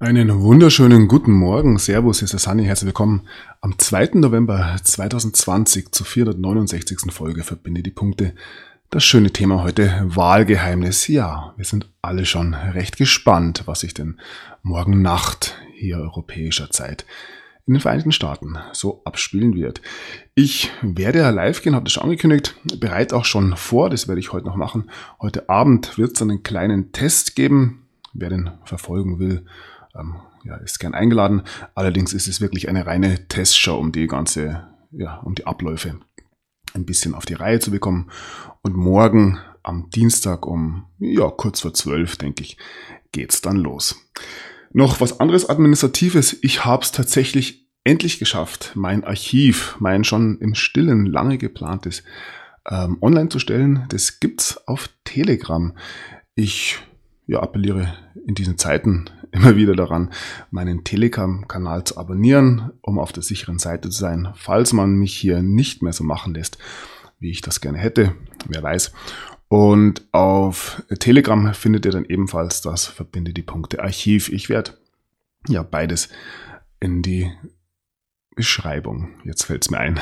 Einen wunderschönen guten Morgen. Servus, hier ist der Sunny. Herzlich willkommen am 2. November 2020 zur 469. Folge Verbinde die Punkte. Das schöne Thema heute, Wahlgeheimnis. Ja, wir sind alle schon recht gespannt, was sich denn morgen Nacht hier europäischer Zeit in den Vereinigten Staaten so abspielen wird. Ich werde ja live gehen, habe das schon angekündigt, bereite auch schon vor, das werde ich heute noch machen. Heute Abend wird es dann einen kleinen Test geben. Wer den verfolgen will, ist gern eingeladen. Allerdings ist es wirklich eine reine Testshow, um die Abläufe ein bisschen auf die Reihe zu bekommen. Und morgen am Dienstag um kurz vor 12, denke ich, geht's dann los. Noch was anderes Administratives. Ich habe es tatsächlich endlich geschafft, mein Archiv, mein schon im Stillen lange geplantes, online zu stellen. Das gibt's auf Telegram. Ich appelliere in diesen Zeiten immer wieder daran, meinen Telegram-Kanal zu abonnieren, um auf der sicheren Seite zu sein, falls man mich hier nicht mehr so machen lässt, wie ich das gerne hätte, wer weiß. Und auf Telegram findet ihr dann ebenfalls das Verbinde die Punkte Archiv. Ich werde beides in die Beschreibung, jetzt fällt es mir ein,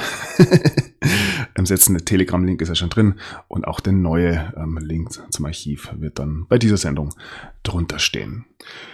setzen. Der Telegram-Link ist ja schon drin und auch der neue Link zum Archiv wird dann bei dieser Sendung drunter stehen.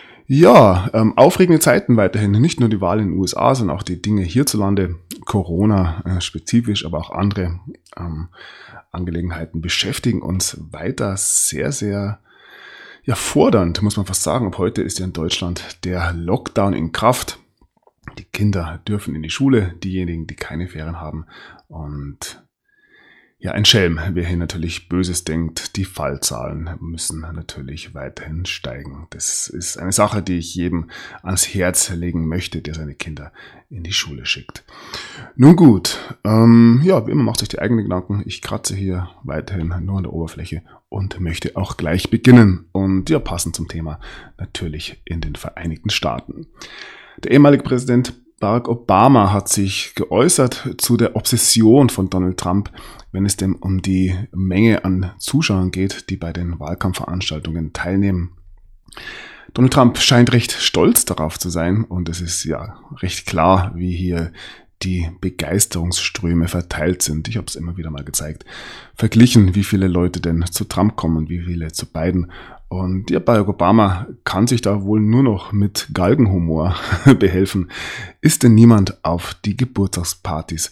Ja, aufregende Zeiten weiterhin. Nicht nur die Wahl in den USA, sondern auch die Dinge hierzulande. Corona spezifisch, aber auch andere Angelegenheiten beschäftigen uns weiter sehr, sehr fordernd, muss man fast sagen. Ab heute ist ja in Deutschland der Lockdown in Kraft. Die Kinder dürfen in die Schule, diejenigen, die keine Ferien haben. Und ein Schelm, wer hier natürlich Böses denkt, die Fallzahlen müssen natürlich weiterhin steigen. Das ist eine Sache, die ich jedem ans Herz legen möchte, der seine Kinder in die Schule schickt. Nun gut, wie immer macht sich die eigenen Gedanken. Ich kratze hier weiterhin nur an der Oberfläche und möchte auch gleich beginnen. Und passend zum Thema natürlich in den Vereinigten Staaten. Der ehemalige Präsident Barack Obama hat sich geäußert zu der Obsession von Donald Trump, wenn es denn um die Menge an Zuschauern geht, die bei den Wahlkampfveranstaltungen teilnehmen. Donald Trump scheint recht stolz darauf zu sein und es ist recht klar, wie hier die Begeisterungsströme verteilt sind. Ich habe es immer wieder mal gezeigt. Verglichen, wie viele Leute denn zu Trump kommen und wie viele zu Biden. Und Barack Obama kann sich da wohl nur noch mit Galgenhumor behelfen. Ist denn niemand auf die Geburtstagspartys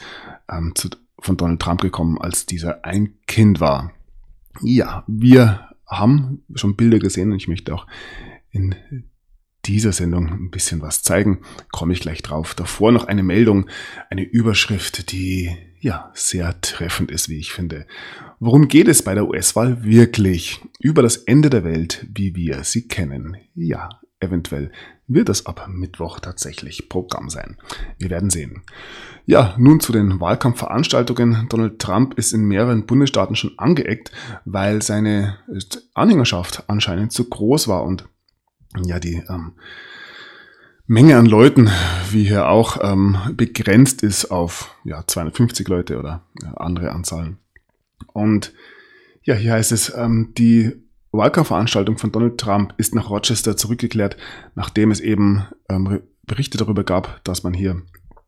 von Donald Trump gekommen, als dieser ein Kind war? Ja, wir haben schon Bilder gesehen und ich möchte auch in dieser Sendung ein bisschen was zeigen. Komme ich gleich drauf. Davor noch eine Meldung, eine Überschrift, die sehr treffend ist, wie ich finde. Worum geht es bei der US-Wahl wirklich? Über das Ende der Welt, wie wir sie kennen. Ja, eventuell wird das ab Mittwoch tatsächlich Programm sein. Wir werden sehen. Ja, nun zu den Wahlkampfveranstaltungen. Donald Trump ist in mehreren Bundesstaaten schon angeeckt, weil seine Anhängerschaft anscheinend zu groß war und die Menge an Leuten, wie hier auch, begrenzt ist auf 250 Leute oder andere Anzahlen. Und hier heißt es, die Wahlkampfveranstaltung von Donald Trump ist nach Rochester zurückgekehrt, nachdem es eben Berichte darüber gab, dass man hier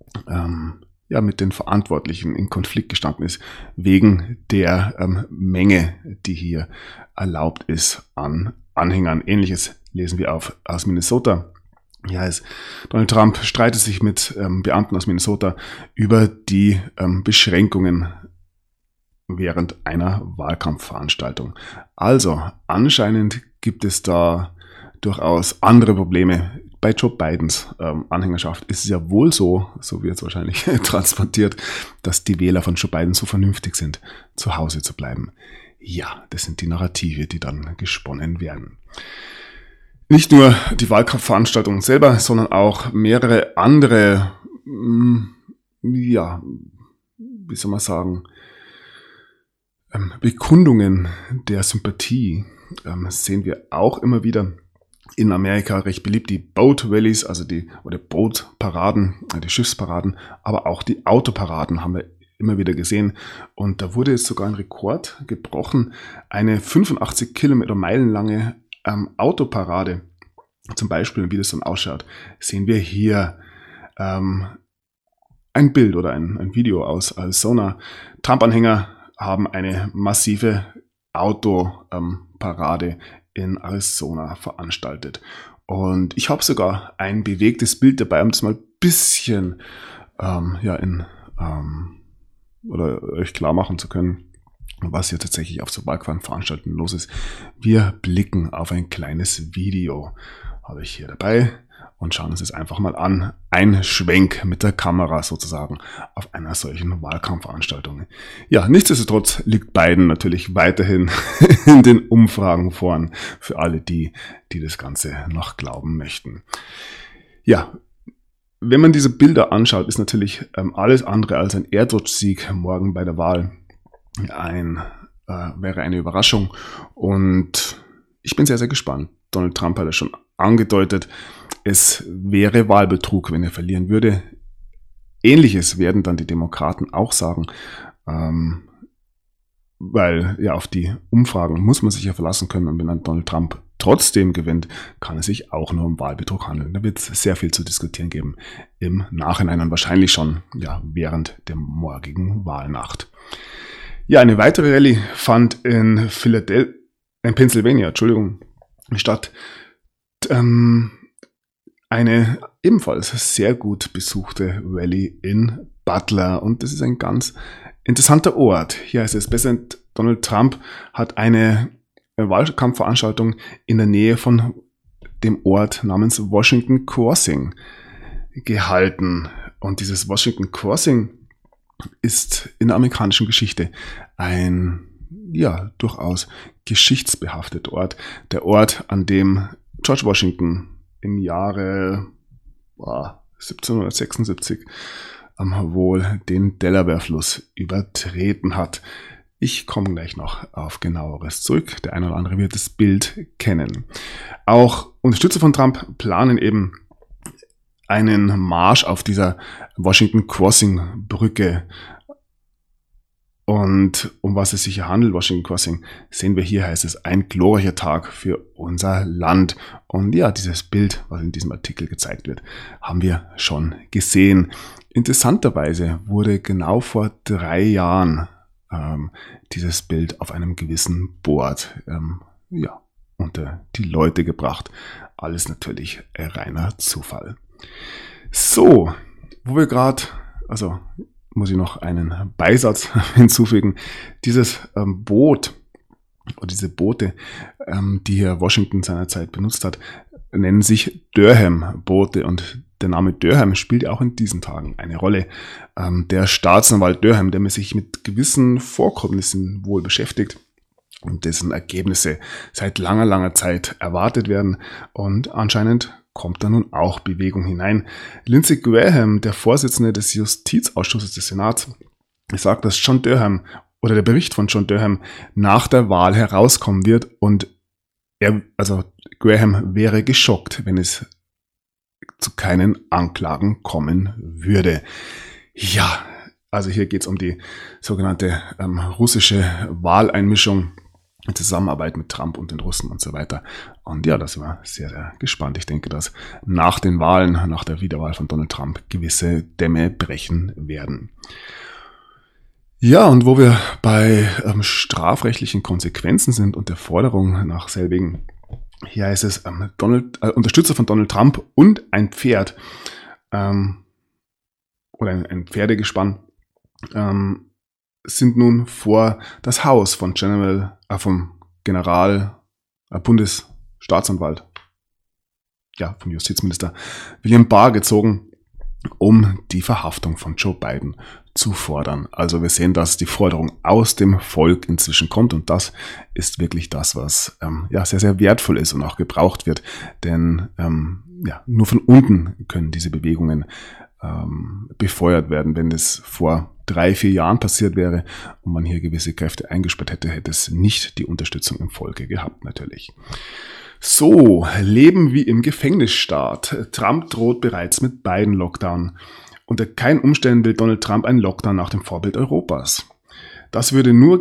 mit den Verantwortlichen in Konflikt gestanden ist, wegen der Menge, die hier erlaubt ist an Anhängern. Ähnliches lesen wir aus Minnesota. Donald Trump streitet sich mit Beamten aus Minnesota über die Beschränkungen während einer Wahlkampfveranstaltung. Also anscheinend gibt es da durchaus andere Probleme. Bei Joe Bidens Anhängerschaft ist es ja wohl so wird es wahrscheinlich transportiert, dass die Wähler von Joe Biden so vernünftig sind, zu Hause zu bleiben. Ja, das sind die Narrative, die dann gesponnen werden. Nicht nur die Wahlkampfveranstaltungen selber, sondern auch mehrere andere, Bekundungen der Sympathie sehen wir auch immer wieder in Amerika recht beliebt. Die Boat Rallies, also die Bootparaden, die Schiffsparaden, aber auch die Autoparaden haben wir immer wieder gesehen. Und da wurde jetzt sogar ein Rekord gebrochen. Eine 85 Kilometer meilenlange Autoparade zum Beispiel, wie das dann ausschaut, sehen wir hier ein Bild oder ein Video aus Arizona. Trump-Anhänger haben eine massive Autoparade in Arizona veranstaltet. Und ich habe sogar ein bewegtes Bild dabei, um das mal ein bisschen oder euch klar machen zu können, was hier tatsächlich auf so Wahlkampfveranstaltungen los ist. Wir blicken auf ein kleines Video, habe ich hier dabei, und schauen uns das einfach mal an. Ein Schwenk mit der Kamera sozusagen auf einer solchen Wahlkampfveranstaltung. Ja, nichtsdestotrotz liegt Biden natürlich weiterhin in den Umfragen vorn, für alle die das Ganze noch glauben möchten. Ja, wenn man diese Bilder anschaut, ist natürlich alles andere als ein Erdrutschsieg morgen bei der Wahl wäre eine Überraschung. Und ich bin sehr, sehr gespannt. Donald Trump hat ja schon angedeutet, es wäre Wahlbetrug, wenn er verlieren würde. Ähnliches werden dann die Demokraten auch sagen, weil ja auf die Umfragen muss man sich ja verlassen können, und wenn dann Donald Trump trotzdem gewinnt, kann es sich auch nur um Wahlbetrug handeln. Da wird es sehr viel zu diskutieren geben im Nachhinein und wahrscheinlich schon während der morgigen Wahlnacht. Ja, eine weitere Rallye fand in Pennsylvania, statt. Eine ebenfalls sehr gut besuchte Rallye in Butler, und das ist ein ganz interessanter Ort. Hier heißt es, Präsident Donald Trump hat eine Wahlkampfveranstaltung in der Nähe von dem Ort namens Washington Crossing gehalten. Und dieses Washington Crossing ist in der amerikanischen Geschichte ein durchaus geschichtsbehafteter Ort. Der Ort, an dem George Washington im Jahre 1776 wohl den Delaware-Fluss übertreten hat. Ich komme gleich noch auf genaueres zurück. Der eine oder andere wird das Bild kennen. Auch Unterstützer von Trump planen eben einen Marsch auf dieser Washington Crossing Brücke. Und um was es sich hier handelt, Washington Crossing, sehen wir hier, heißt es, ein glorreicher Tag für unser Land. Und ja, dieses Bild, was in diesem Artikel gezeigt wird, haben wir schon gesehen. Interessanterweise wurde genau vor 3 Jahren dieses Bild auf einem gewissen Board unter die Leute gebracht. Alles natürlich reiner Zufall. So, wo wir gerade, muss ich noch einen Beisatz hinzufügen. Dieses Boot oder diese Boote, die hier Washington seinerzeit benutzt hat, nennen sich Durham-Boote, und der Name Durham spielt auch in diesen Tagen eine Rolle. Der Staatsanwalt Durham, der sich mit gewissen Vorkommnissen wohl beschäftigt und dessen Ergebnisse seit langer, langer Zeit erwartet werden, und anscheinend kommt da nun auch Bewegung hinein. Lindsey Graham, der Vorsitzende des Justizausschusses des Senats, sagt, dass der Bericht von John Durham nach der Wahl herauskommen wird, und Graham wäre geschockt, wenn es zu keinen Anklagen kommen würde. Ja, also hier geht es um die sogenannte russische Wahleinmischung in Zusammenarbeit mit Trump und den Russen und so weiter. Und ja, da sind wir sehr, sehr gespannt. Ich denke, dass nach den Wahlen, nach der Wiederwahl von Donald Trump, gewisse Dämme brechen werden. Ja, und wo wir bei strafrechtlichen Konsequenzen sind und der Forderung nach selbigen, hier heißt es, Unterstützer von Donald Trump und ein Pferd oder ein Pferdegespann sind nun vor das Haus vom Bundesstaatsanwalt, vom Justizminister William Barr gezogen, um die Verhaftung von Joe Biden zu fordern. Also wir sehen, dass die Forderung aus dem Volk inzwischen kommt, und das ist wirklich das, was sehr, sehr wertvoll ist und auch gebraucht wird, denn nur von unten können diese Bewegungen befeuert werden. Wenn es vor 3-4 Jahren passiert wäre und man hier gewisse Kräfte eingesperrt hätte, hätte es nicht die Unterstützung im Volke gehabt, natürlich. So, Leben wie im Gefängnisstaat. Trump droht bereits mit Biden-Lockdown. Unter keinen Umständen will Donald Trump einen Lockdown nach dem Vorbild Europas. Das würde nur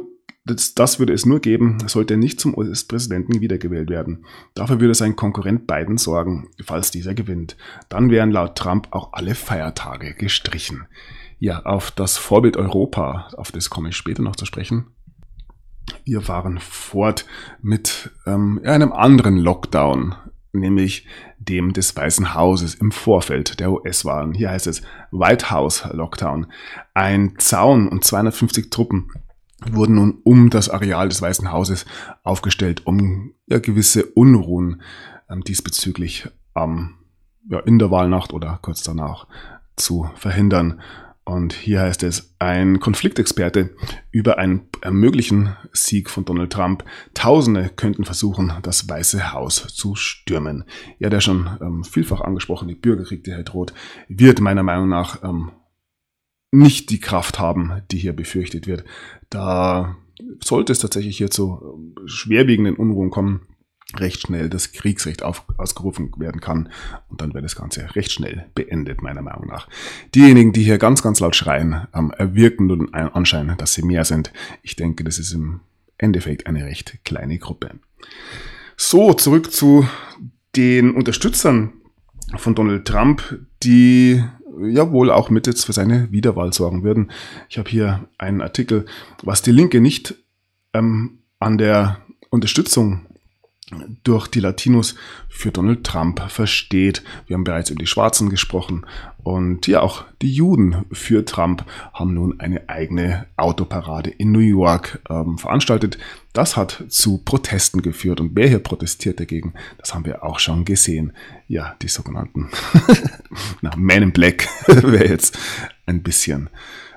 Das würde es nur geben, sollte er nicht zum US-Präsidenten wiedergewählt werden. Dafür würde sein Konkurrent Biden sorgen, falls dieser gewinnt. Dann wären laut Trump auch alle Feiertage gestrichen. Ja, auf das Vorbild Europa, auf das komme ich später noch zu sprechen. Wir fahren fort mit einem anderen Lockdown, nämlich dem des Weißen Hauses im Vorfeld der US-Wahlen. Hier heißt es White House Lockdown. Ein Zaun und 250 Truppen wurden nun um das Areal des Weißen Hauses aufgestellt, um gewisse Unruhen diesbezüglich in der Wahlnacht oder kurz danach zu verhindern. Und hier heißt es, ein Konfliktexperte über einen möglichen Sieg von Donald Trump. Tausende könnten versuchen, das Weiße Haus zu stürmen. Ja, der schon vielfach angesprochene Bürgerkrieg, der hier droht, wird meiner Meinung nach nicht die Kraft haben, die hier befürchtet wird. Da sollte es tatsächlich hier zu schwerwiegenden Unruhen kommen, recht schnell das Kriegsrecht ausgerufen werden kann und dann wird das Ganze recht schnell beendet, meiner Meinung nach. Diejenigen, die hier ganz, ganz laut schreien, erwirken nur den Anschein, dass sie mehr sind. Ich denke, das ist im Endeffekt eine recht kleine Gruppe. So, zurück zu den Unterstützern von Donald Trump, die ja wohl auch mit jetzt für seine Wiederwahl sorgen würden. Ich habe hier einen Artikel, was die Linke nicht an der Unterstützung durch die Latinos für Donald Trump versteht. Wir haben bereits über die Schwarzen gesprochen und ja, auch die Juden für Trump haben nun eine eigene Autoparade in New York veranstaltet. Das hat zu Protesten geführt und wer hier protestiert dagegen, das haben wir auch schon gesehen. Ja, die sogenannten Man in Black wäre jetzt ein bisschen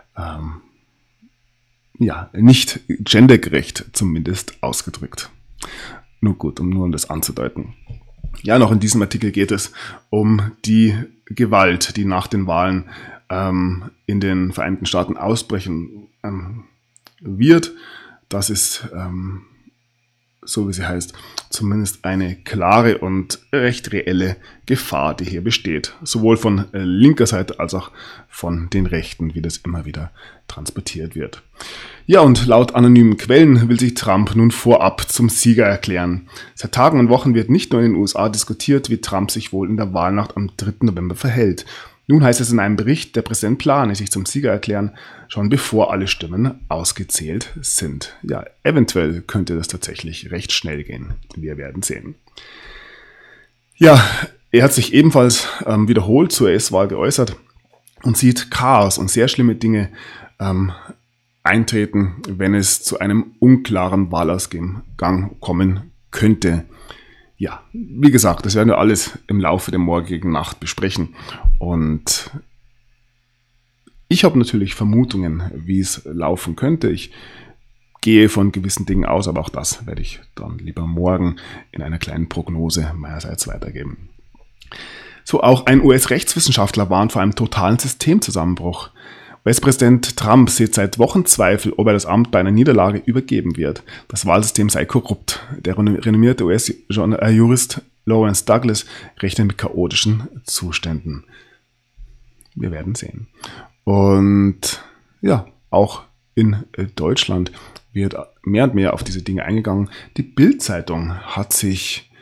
nicht gendergerecht zumindest ausgedrückt. Nur gut, um das anzudeuten. Ja, noch in diesem Artikel geht es um die Gewalt, die nach den Wahlen in den Vereinigten Staaten ausbrechen wird. Das ist, so wie sie heißt, zumindest eine klare und recht reelle Gefahr, die hier besteht. Sowohl von linker Seite als auch von den Rechten, wie das immer wieder transportiert wird. Ja, und laut anonymen Quellen will sich Trump nun vorab zum Sieger erklären. Seit Tagen und Wochen wird nicht nur in den USA diskutiert, wie Trump sich wohl in der Wahlnacht am 3. November verhält. Nun heißt es in einem Bericht, der Präsident plane, sich zum Sieger erklären, schon bevor alle Stimmen ausgezählt sind. Ja, eventuell könnte das tatsächlich recht schnell gehen. Wir werden sehen. Ja, er hat sich ebenfalls wiederholt zur US-Wahl geäußert und sieht Chaos und sehr schlimme Dinge eintreten, wenn es zu einem unklaren Wahlausgang kommen könnte. Ja, wie gesagt, das werden wir alles im Laufe der morgigen Nacht besprechen. Und ich habe natürlich Vermutungen, wie es laufen könnte. Ich gehe von gewissen Dingen aus, aber auch das werde ich dann lieber morgen in einer kleinen Prognose meinerseits weitergeben. So, auch ein US-Rechtswissenschaftler warnt vor einem totalen Systemzusammenbruch. US-Präsident Trump sieht seit Wochen Zweifel, ob er das Amt bei einer Niederlage übergeben wird. Das Wahlsystem sei korrupt. Der renommierte US-Jurist Lawrence Douglas rechnet mit chaotischen Zuständen. Wir werden sehen. Und ja, auch in Deutschland wird mehr und mehr auf diese Dinge eingegangen. Die Bild-Zeitung hat sich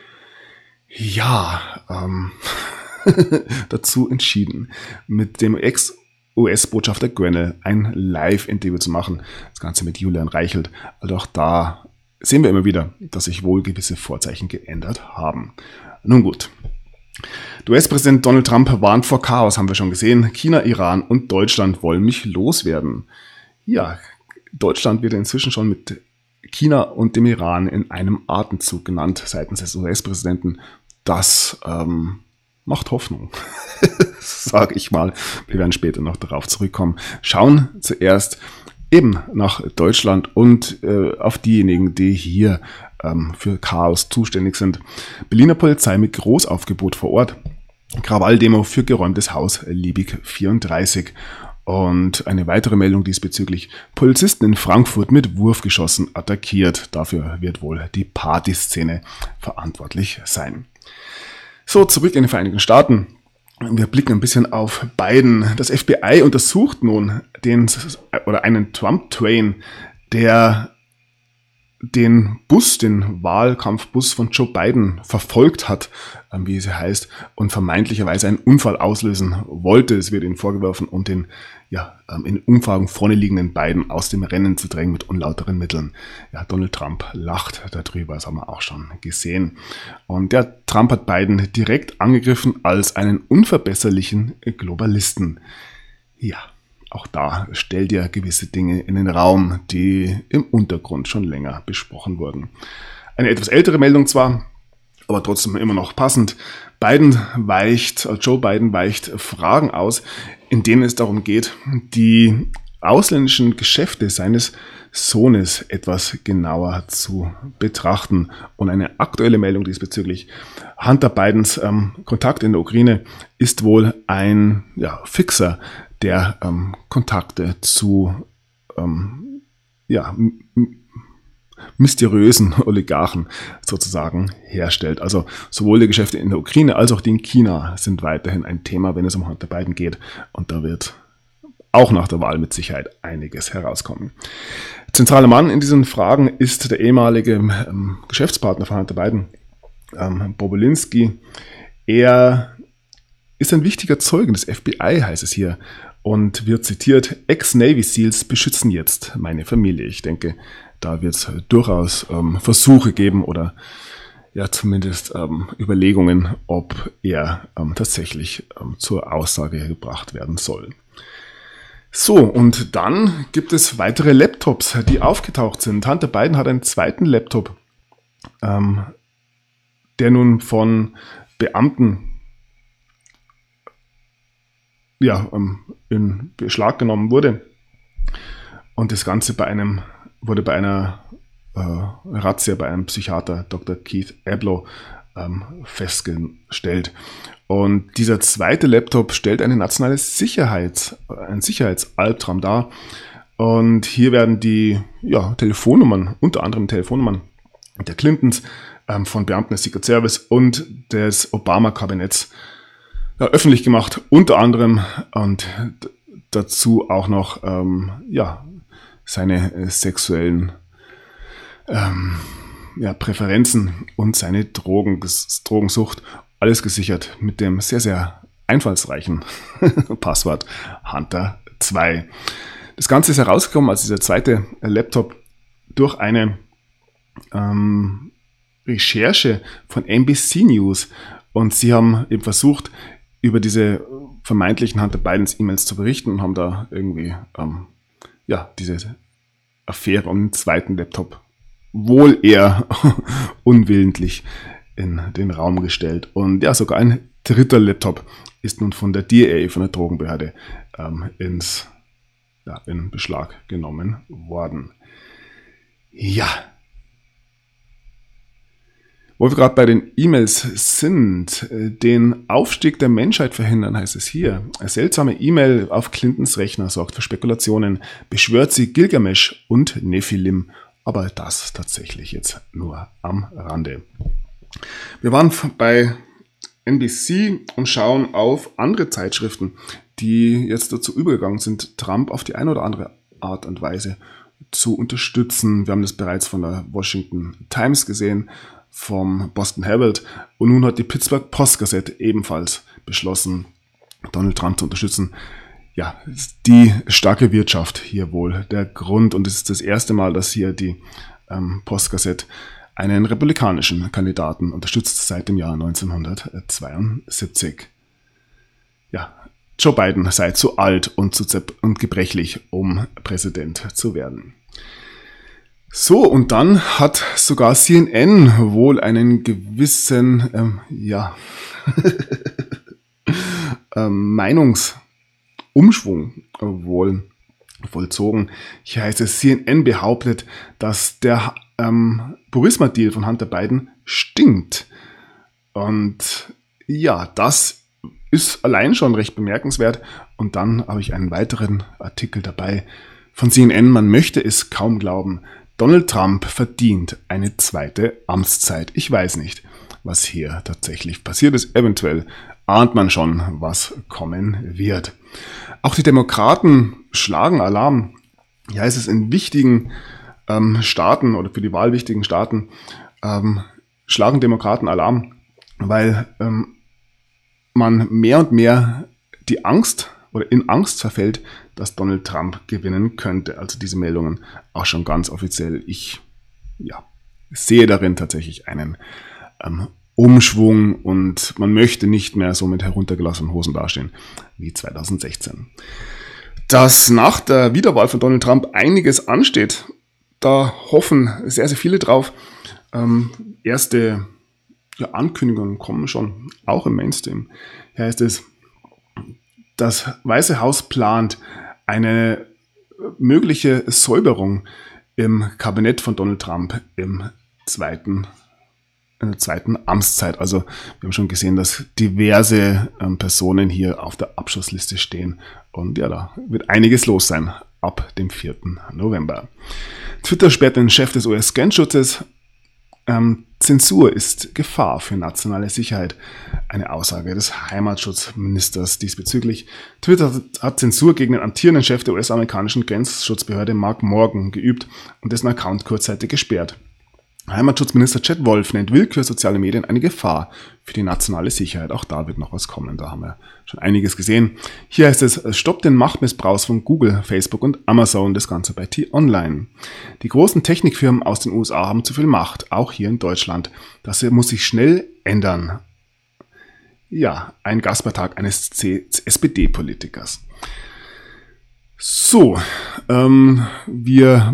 dazu entschieden, mit dem US-Botschafter Grenell ein Live-Interview zu machen. Das Ganze mit Julian Reichelt. Also auch da sehen wir immer wieder, dass sich wohl gewisse Vorzeichen geändert haben. Nun gut. Der US-Präsident Donald Trump warnt vor Chaos, haben wir schon gesehen. China, Iran und Deutschland wollen mich loswerden. Ja, Deutschland wird inzwischen schon mit China und dem Iran in einem Atemzug genannt seitens des US-Präsidenten. Das macht Hoffnung, sage ich mal. Wir werden später noch darauf zurückkommen. Schauen zuerst eben nach Deutschland und auf diejenigen, die hier für Chaos zuständig sind. Berliner Polizei mit Großaufgebot vor Ort. Krawalldemo für geräumtes Haus Liebig 34. Und eine weitere Meldung diesbezüglich. Polizisten in Frankfurt mit Wurfgeschossen attackiert. Dafür wird wohl die Partyszene verantwortlich sein. So, zurück in die Vereinigten Staaten. Wir blicken ein bisschen auf Biden. Das FBI untersucht nun einen Trump-Train, der den Wahlkampfbus von Joe Biden verfolgt hat, wie es heißt, und vermeintlicherweise einen Unfall auslösen wollte. Es wird ihnen vorgeworfen, um den in Umfragen vorne liegenden Biden aus dem Rennen zu drängen mit unlauteren Mitteln. Ja, Donald Trump lacht darüber, das haben wir auch schon gesehen. Und der Trump hat Biden direkt angegriffen als einen unverbesserlichen Globalisten. Ja, auch da stellt er gewisse Dinge in den Raum, die im Untergrund schon länger besprochen wurden. Eine etwas ältere Meldung zwar, aber trotzdem immer noch passend. Joe Biden weicht Fragen aus, in denen es darum geht, die ausländischen Geschäfte seines Sohnes etwas genauer zu betrachten. Und eine aktuelle Meldung diesbezüglich: Hunter Bidens Kontakt in der Ukraine ist wohl ein Fixer, der Kontakte zu mysteriösen Oligarchen sozusagen herstellt. Also sowohl die Geschäfte in der Ukraine als auch die in China sind weiterhin ein Thema, wenn es um Hunter Biden geht. Und da wird auch nach der Wahl mit Sicherheit einiges herauskommen. Zentraler Mann in diesen Fragen ist der ehemalige Geschäftspartner von Hunter Biden, Bobulinski. Er ist ein wichtiger Zeuge des FBI, heißt es hier, und wird zitiert: Ex-Navy Seals beschützen jetzt meine Familie. Ich denke, da wird es durchaus Versuche geben oder zumindest Überlegungen, ob er tatsächlich zur Aussage gebracht werden soll. So, und dann gibt es weitere Laptops, die aufgetaucht sind. Hunter Biden hat einen zweiten Laptop, der nun von Beamten in Beschlag genommen wurde. Und das Ganze wurde bei einer Razzia bei einem Psychiater, Dr. Keith Abloh, festgestellt. Und dieser zweite Laptop stellt einen Sicherheitsalbtraum dar. Und hier werden die Telefonnummern, unter anderem Telefonnummern der Clintons, von Beamten des Secret Service und des Obama-Kabinetts öffentlich gemacht, unter anderem, und dazu auch noch seine sexuellen Präferenzen und seine Drogensucht, alles gesichert mit dem sehr, sehr einfallsreichen Passwort Hunter 2. Das Ganze ist herausgekommen als dieser zweite Laptop durch eine Recherche von NBC News, und sie haben eben versucht, über diese vermeintlichen Hunter Bidens E-Mails zu berichten und haben da irgendwie diese Affäre um den zweiten Laptop wohl eher unwillentlich in den Raum gestellt. Und sogar ein dritter Laptop ist nun von der DEA, von der Drogenbehörde, in Beschlag genommen worden. Ja. Wo wir gerade bei den E-Mails sind, den Aufstieg der Menschheit verhindern, heißt es hier. Eine seltsame E-Mail auf Clintons Rechner sorgt für Spekulationen, beschwört sie Gilgamesch und Nephilim, aber das tatsächlich jetzt nur am Rande. Wir waren bei NBC und schauen auf andere Zeitschriften, die jetzt dazu übergegangen sind, Trump auf die eine oder andere Art und Weise zu unterstützen. Wir haben das bereits von der Washington Times gesehen, vom Boston Herald, und nun hat die Pittsburgh Post-Gazette ebenfalls beschlossen, Donald Trump zu unterstützen. Ja, die starke Wirtschaft hier wohl der Grund, und es ist das erste Mal, dass hier die Post-Gazette einen republikanischen Kandidaten unterstützt seit dem Jahr 1972. Ja, Joe Biden sei zu alt und gebrechlich, um Präsident zu werden. So, und dann hat sogar CNN wohl einen gewissen Meinungsumschwung wohl vollzogen. Hier heißt es, CNN behauptet, dass der Burisma-Deal von Hunter Biden stinkt. Und das ist allein schon recht bemerkenswert. Und dann habe ich einen weiteren Artikel dabei von CNN. Man möchte es kaum glauben. Donald Trump verdient eine zweite Amtszeit. Ich weiß nicht, was hier tatsächlich passiert ist. Eventuell ahnt man schon, was kommen wird. Auch die Demokraten schlagen Alarm. Ja, es ist in wichtigen Staaten oder für die wahlwichtigen Staaten schlagen Demokraten Alarm, weil man mehr und mehr die Angst oder in Angst verfällt, dass Donald Trump gewinnen könnte. Also diese Meldungen auch schon ganz offiziell. Ich sehe darin tatsächlich einen Umschwung und man möchte nicht mehr so mit heruntergelassenen Hosen dastehen wie 2016. Dass nach der Wiederwahl von Donald Trump einiges ansteht, da hoffen sehr, sehr viele drauf. Erste Ankündigungen kommen schon, auch im Mainstream. Hier heißt es, das Weiße Haus plant eine mögliche Säuberung im Kabinett von Donald Trump in der zweiten Amtszeit. Also wir haben schon gesehen, dass diverse Personen hier auf der Abschussliste stehen. Und ja, da wird einiges los sein ab dem 4. November. Twitter sperrt den Chef des US-Grenzschutzes. Zensur ist Gefahr für nationale Sicherheit. Eine Aussage des Heimatschutzministers diesbezüglich. Twitter hat Zensur gegen den amtierenden Chef der US-amerikanischen Grenzschutzbehörde Mark Morgan geübt und dessen Account kurzzeitig gesperrt. Heimatschutzminister Chad Wolf nennt Willkür soziale Medien eine Gefahr für die nationale Sicherheit. Auch da wird noch was kommen, da haben wir schon einiges gesehen. Hier heißt es, stoppt den Machtmissbrauch von Google, Facebook und Amazon, das Ganze bei T-Online. Die großen Technikfirmen aus den USA haben zu viel Macht, auch hier in Deutschland. Das muss sich schnell ändern. Ja, ein Gastbeitrag eines SPD-Politikers. So, wir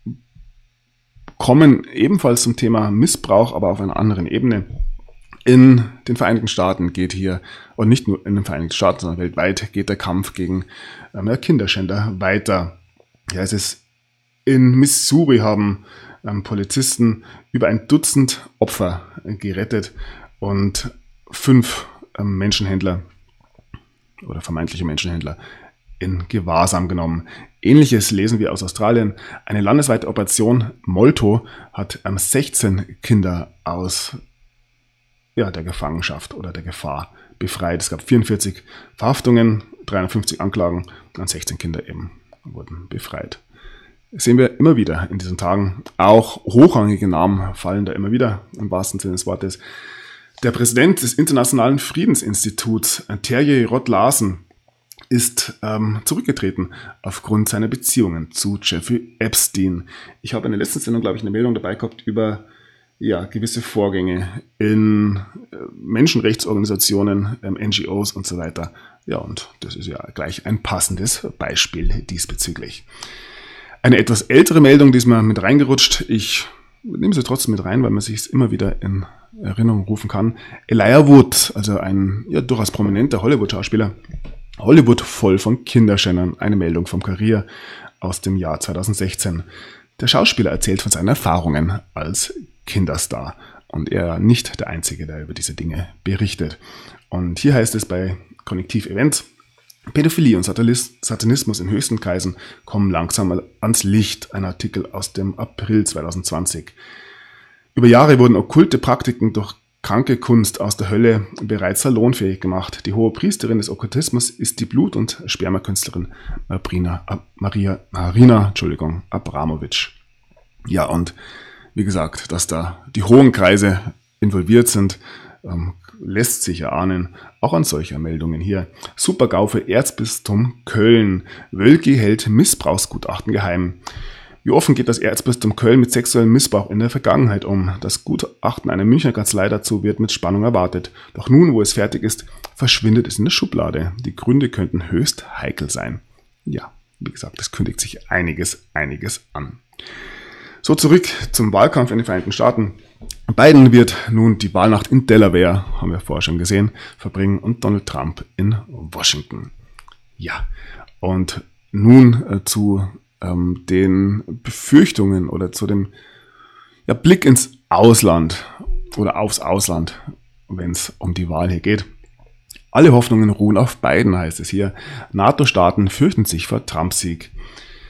kommen ebenfalls zum Thema Missbrauch, aber auf einer anderen Ebene. In den Vereinigten Staaten geht hier, und nicht nur in den Vereinigten Staaten, sondern weltweit geht der Kampf gegen Kinderschänder weiter. Ja, es ist in Missouri haben Polizisten über ein Dutzend Opfer gerettet und 5 Menschenhändler oder vermeintliche Menschenhändler in Gewahrsam genommen. Ähnliches lesen wir aus Australien. Eine landesweite Operation Molto hat 16 Kinder aus der Gefangenschaft oder der Gefahr befreit. Es gab 44 Verhaftungen, 350 Anklagen und 16 Kinder eben wurden befreit. Das sehen wir immer wieder in diesen Tagen. Auch hochrangige Namen fallen da immer wieder, im wahrsten Sinne des Wortes. Der Präsident des Internationalen Friedensinstituts, Terje Rod-Larsen, ist zurückgetreten aufgrund seiner Beziehungen zu Jeffrey Epstein. Ich habe in der letzten Sendung, glaube ich, eine Meldung dabei gehabt über gewisse Vorgänge in Menschenrechtsorganisationen, NGOs und so weiter. Ja, und das ist ja gleich ein passendes Beispiel diesbezüglich. Eine etwas ältere Meldung, diesmal mit reingerutscht. Ich nehme sie trotzdem mit rein, weil man sich es immer wieder in Erinnerung rufen kann. Elijah Wood, also ein durchaus prominenter Hollywood-Schauspieler, Hollywood voll von Kinderschändern, eine Meldung vom Kurier aus dem Jahr 2016. Der Schauspieler erzählt von seinen Erfahrungen als Kinderstar und er nicht der Einzige, der über diese Dinge berichtet. Und hier heißt es bei Konnektiv Events, Pädophilie und Satanismus in höchsten Kreisen kommen langsam ans Licht. Ein Artikel aus dem April 2020. Über Jahre wurden okkulte Praktiken durch kranke Kunst aus der Hölle bereits salonfähig gemacht. Die hohe Priesterin des Okkultismus ist die Blut- und Spermakünstlerin Marina Abramovic. Ja, und wie gesagt, dass da die hohen Kreise involviert sind, lässt sich erahnen, auch an solcher Meldungen hier. Super-GAU für Erzbistum Köln. Wölki hält Missbrauchsgutachten geheim. Wie offen geht das Erzbistum Köln mit sexuellem Missbrauch in der Vergangenheit um? Das Gutachten einer Münchner Kanzlei dazu wird mit Spannung erwartet. Doch nun, wo es fertig ist, verschwindet es in der Schublade. Die Gründe könnten höchst heikel sein. Ja, wie gesagt, es kündigt sich einiges an. So, zurück zum Wahlkampf in den Vereinigten Staaten. Biden wird nun die Wahlnacht in Delaware, haben wir vorher schon gesehen, verbringen und Donald Trump in Washington. Ja, und nun zu den Befürchtungen oder zu dem Blick ins Ausland oder aufs Ausland, wenn es um die Wahl hier geht. Alle Hoffnungen ruhen auf Biden, heißt es hier. NATO-Staaten fürchten sich vor Trumps Sieg.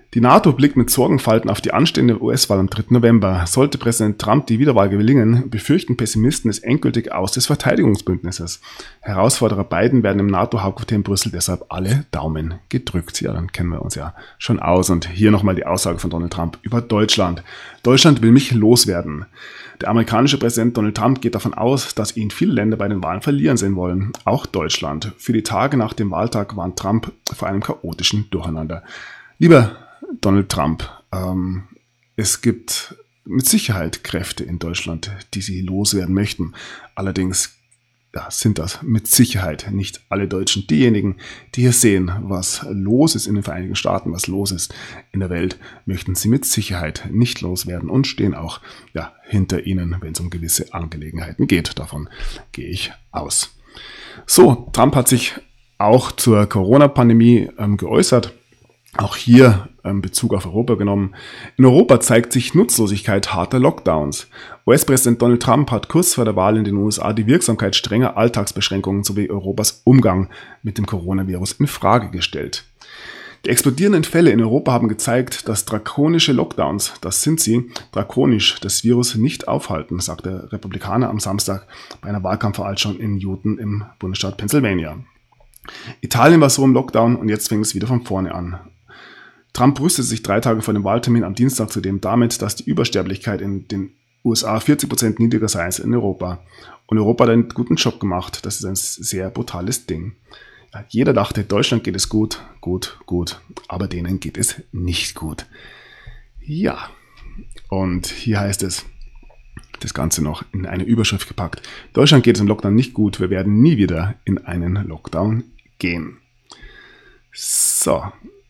Die NATO blickt mit Sorgenfalten auf die anstehende US-Wahl am 3. November. Sollte Präsident Trump die Wiederwahl gelingen, befürchten Pessimisten es endgültig aus des Verteidigungsbündnisses. Herausforderer Biden werden im NATO-Hauptquartier in Brüssel deshalb alle Daumen gedrückt. Ja, dann kennen wir uns ja schon aus. Und hier nochmal die Aussage von Donald Trump über Deutschland. Deutschland will mich loswerden. Der amerikanische Präsident Donald Trump geht davon aus, dass ihn viele Länder bei den Wahlen verlieren sehen wollen. Auch Deutschland. Für die Tage nach dem Wahltag warnt Trump vor einem chaotischen Durcheinander. Lieber Donald Trump, es gibt mit Sicherheit Kräfte in Deutschland, die sie loswerden möchten. Allerdings sind das mit Sicherheit nicht alle Deutschen. Diejenigen, die hier sehen, was los ist in den Vereinigten Staaten, was los ist in der Welt, möchten sie mit Sicherheit nicht loswerden und stehen auch hinter ihnen, wenn es um gewisse Angelegenheiten geht. Davon gehe ich aus. So, Trump hat sich auch zur Corona-Pandemie geäußert. Auch hier Bezug auf Europa genommen. In Europa zeigt sich Nutzlosigkeit harter Lockdowns. US-Präsident Donald Trump hat kurz vor der Wahl in den USA die Wirksamkeit strenger Alltagsbeschränkungen sowie Europas Umgang mit dem Coronavirus in Frage gestellt. Die explodierenden Fälle in Europa haben gezeigt, dass drakonische Lockdowns, das sind sie, drakonisch das Virus nicht aufhalten, sagte der Republikaner am Samstag bei einer Wahlkampfveranstaltung in Newton im Bundesstaat Pennsylvania. Italien war so im Lockdown und jetzt fängt es wieder von vorne an. Trump rüstete sich 3 Tage vor dem Wahltermin am Dienstag zudem damit, dass die Übersterblichkeit in den USA 40% niedriger sei als in Europa. Und Europa hat einen guten Job gemacht. Das ist ein sehr brutales Ding. Ja, jeder dachte, Deutschland geht es gut, aber denen geht es nicht gut. Ja, und hier heißt es, das Ganze noch in eine Überschrift gepackt. Deutschland geht es im Lockdown nicht gut, wir werden nie wieder in einen Lockdown gehen. So.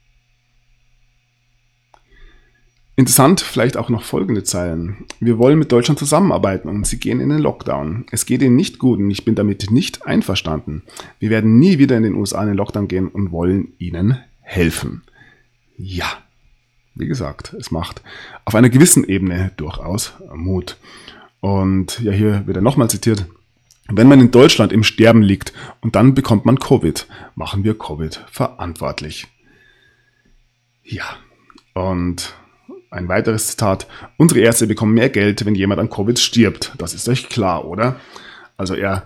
Interessant vielleicht auch noch folgende Zeilen. Wir wollen mit Deutschland zusammenarbeiten und sie gehen in den Lockdown. Es geht ihnen nicht gut und ich bin damit nicht einverstanden. Wir werden nie wieder in den USA in den Lockdown gehen und wollen ihnen helfen. Ja, wie gesagt, es macht auf einer gewissen Ebene durchaus Mut. Und ja, hier wird er nochmal zitiert. Wenn man in Deutschland im Sterben liegt und dann bekommt man Covid, machen wir Covid verantwortlich. Ja, und ein weiteres Zitat. Unsere Ärzte bekommen mehr Geld, wenn jemand an Covid stirbt. Das ist euch klar, oder? Also er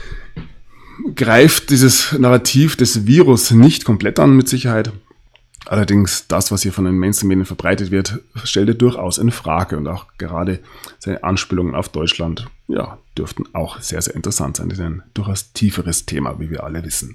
greift dieses Narrativ des Virus nicht komplett an, mit Sicherheit. Allerdings das, was hier von den Mainstream-Medien verbreitet wird, stellt er durchaus in Frage. Und auch gerade seine Anspielungen auf Deutschland, dürften auch sehr, sehr interessant sein. Das ist ein durchaus tieferes Thema, wie wir alle wissen.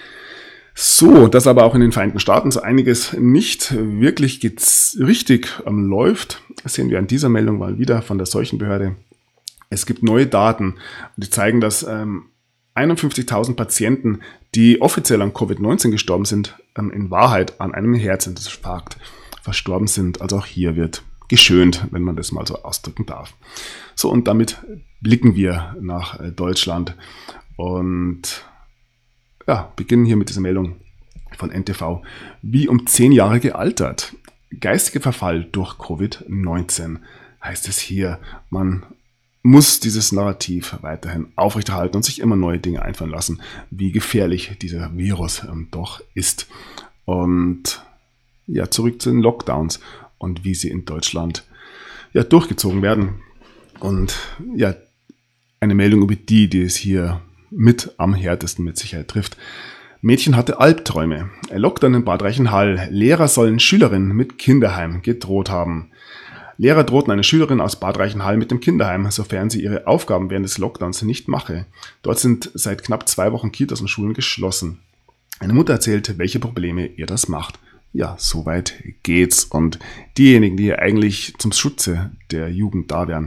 So, dass aber auch in den Vereinigten Staaten so einiges nicht wirklich richtig läuft, sehen wir an dieser Meldung mal wieder von der Seuchenbehörde. Es gibt neue Daten, die zeigen, dass 51.000 Patienten, die offiziell an Covid-19 gestorben sind, in Wahrheit an einem Herzinfarkt verstorben sind. Also auch hier wird geschönt, wenn man das mal so ausdrücken darf. So, und damit blicken wir nach Deutschland und beginnen hier mit dieser Meldung von NTV. Wie um 10 Jahre gealtert. Geistiger Verfall durch Covid-19 heißt es hier. Man muss dieses Narrativ weiterhin aufrechterhalten und sich immer neue Dinge einfallen lassen, wie gefährlich dieser Virus doch ist. Und zurück zu den Lockdowns und wie sie in Deutschland durchgezogen werden. Und eine Meldung über die es hier mit am härtesten mit Sicherheit trifft. Mädchen hatte Albträume. Lockdown in Bad Reichenhall. Lehrer sollen Schülerin mit Kinderheim gedroht haben. Lehrer drohten eine Schülerin aus Bad Reichenhall mit dem Kinderheim, sofern sie ihre Aufgaben während des Lockdowns nicht mache. Dort sind seit knapp 2 Wochen Kitas und Schulen geschlossen. Eine Mutter erzählt, welche Probleme ihr das macht. Ja, soweit geht's. Und diejenigen, die eigentlich zum Schutze der Jugend da wären,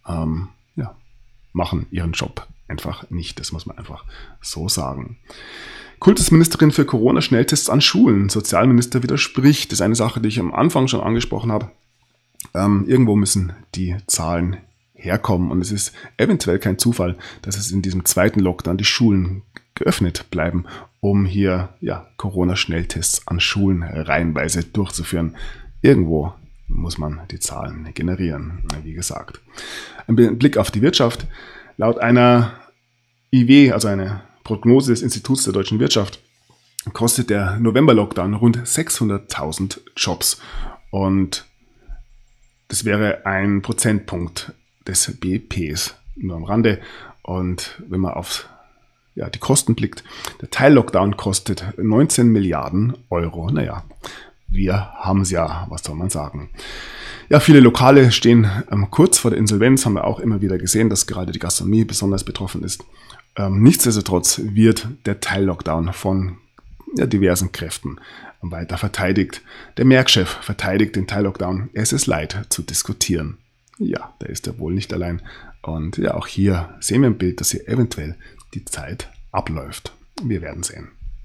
machen ihren Job einfach nicht. Das muss man einfach so sagen. Kultusministerin für Corona-Schnelltests an Schulen. Sozialminister widerspricht. Das ist eine Sache, die ich am Anfang schon angesprochen habe. Irgendwo müssen die Zahlen herkommen. Und es ist eventuell kein Zufall, dass es in diesem zweiten Lockdown die Schulen geöffnet bleiben, um hier Corona-Schnelltests an Schulen reihenweise durchzuführen. Irgendwo muss man die Zahlen generieren, wie gesagt. Ein Blick auf die Wirtschaft. Laut einer IW, also eine Prognose des Instituts der deutschen Wirtschaft, kostet der November-Lockdown rund 600.000 Jobs. Und das wäre ein Prozentpunkt des BIPs, nur am Rande. Und wenn man auf die Kosten blickt, der Teil-Lockdown kostet 19 Milliarden Euro. Naja, wir haben es ja, was soll man sagen. Ja, viele Lokale stehen kurz vor der Insolvenz, haben wir auch immer wieder gesehen, dass gerade die Gastronomie besonders betroffen ist. Nichtsdestotrotz wird der Teil-Lockdown von diversen Kräften weiter verteidigt. Der Merck-Chef verteidigt den Teil-Lockdown. Es ist leid zu diskutieren. Ja, da ist er wohl nicht allein. Und ja, auch hier sehen wir im Bild, dass hier eventuell die Zeit abläuft. Wir werden sehen.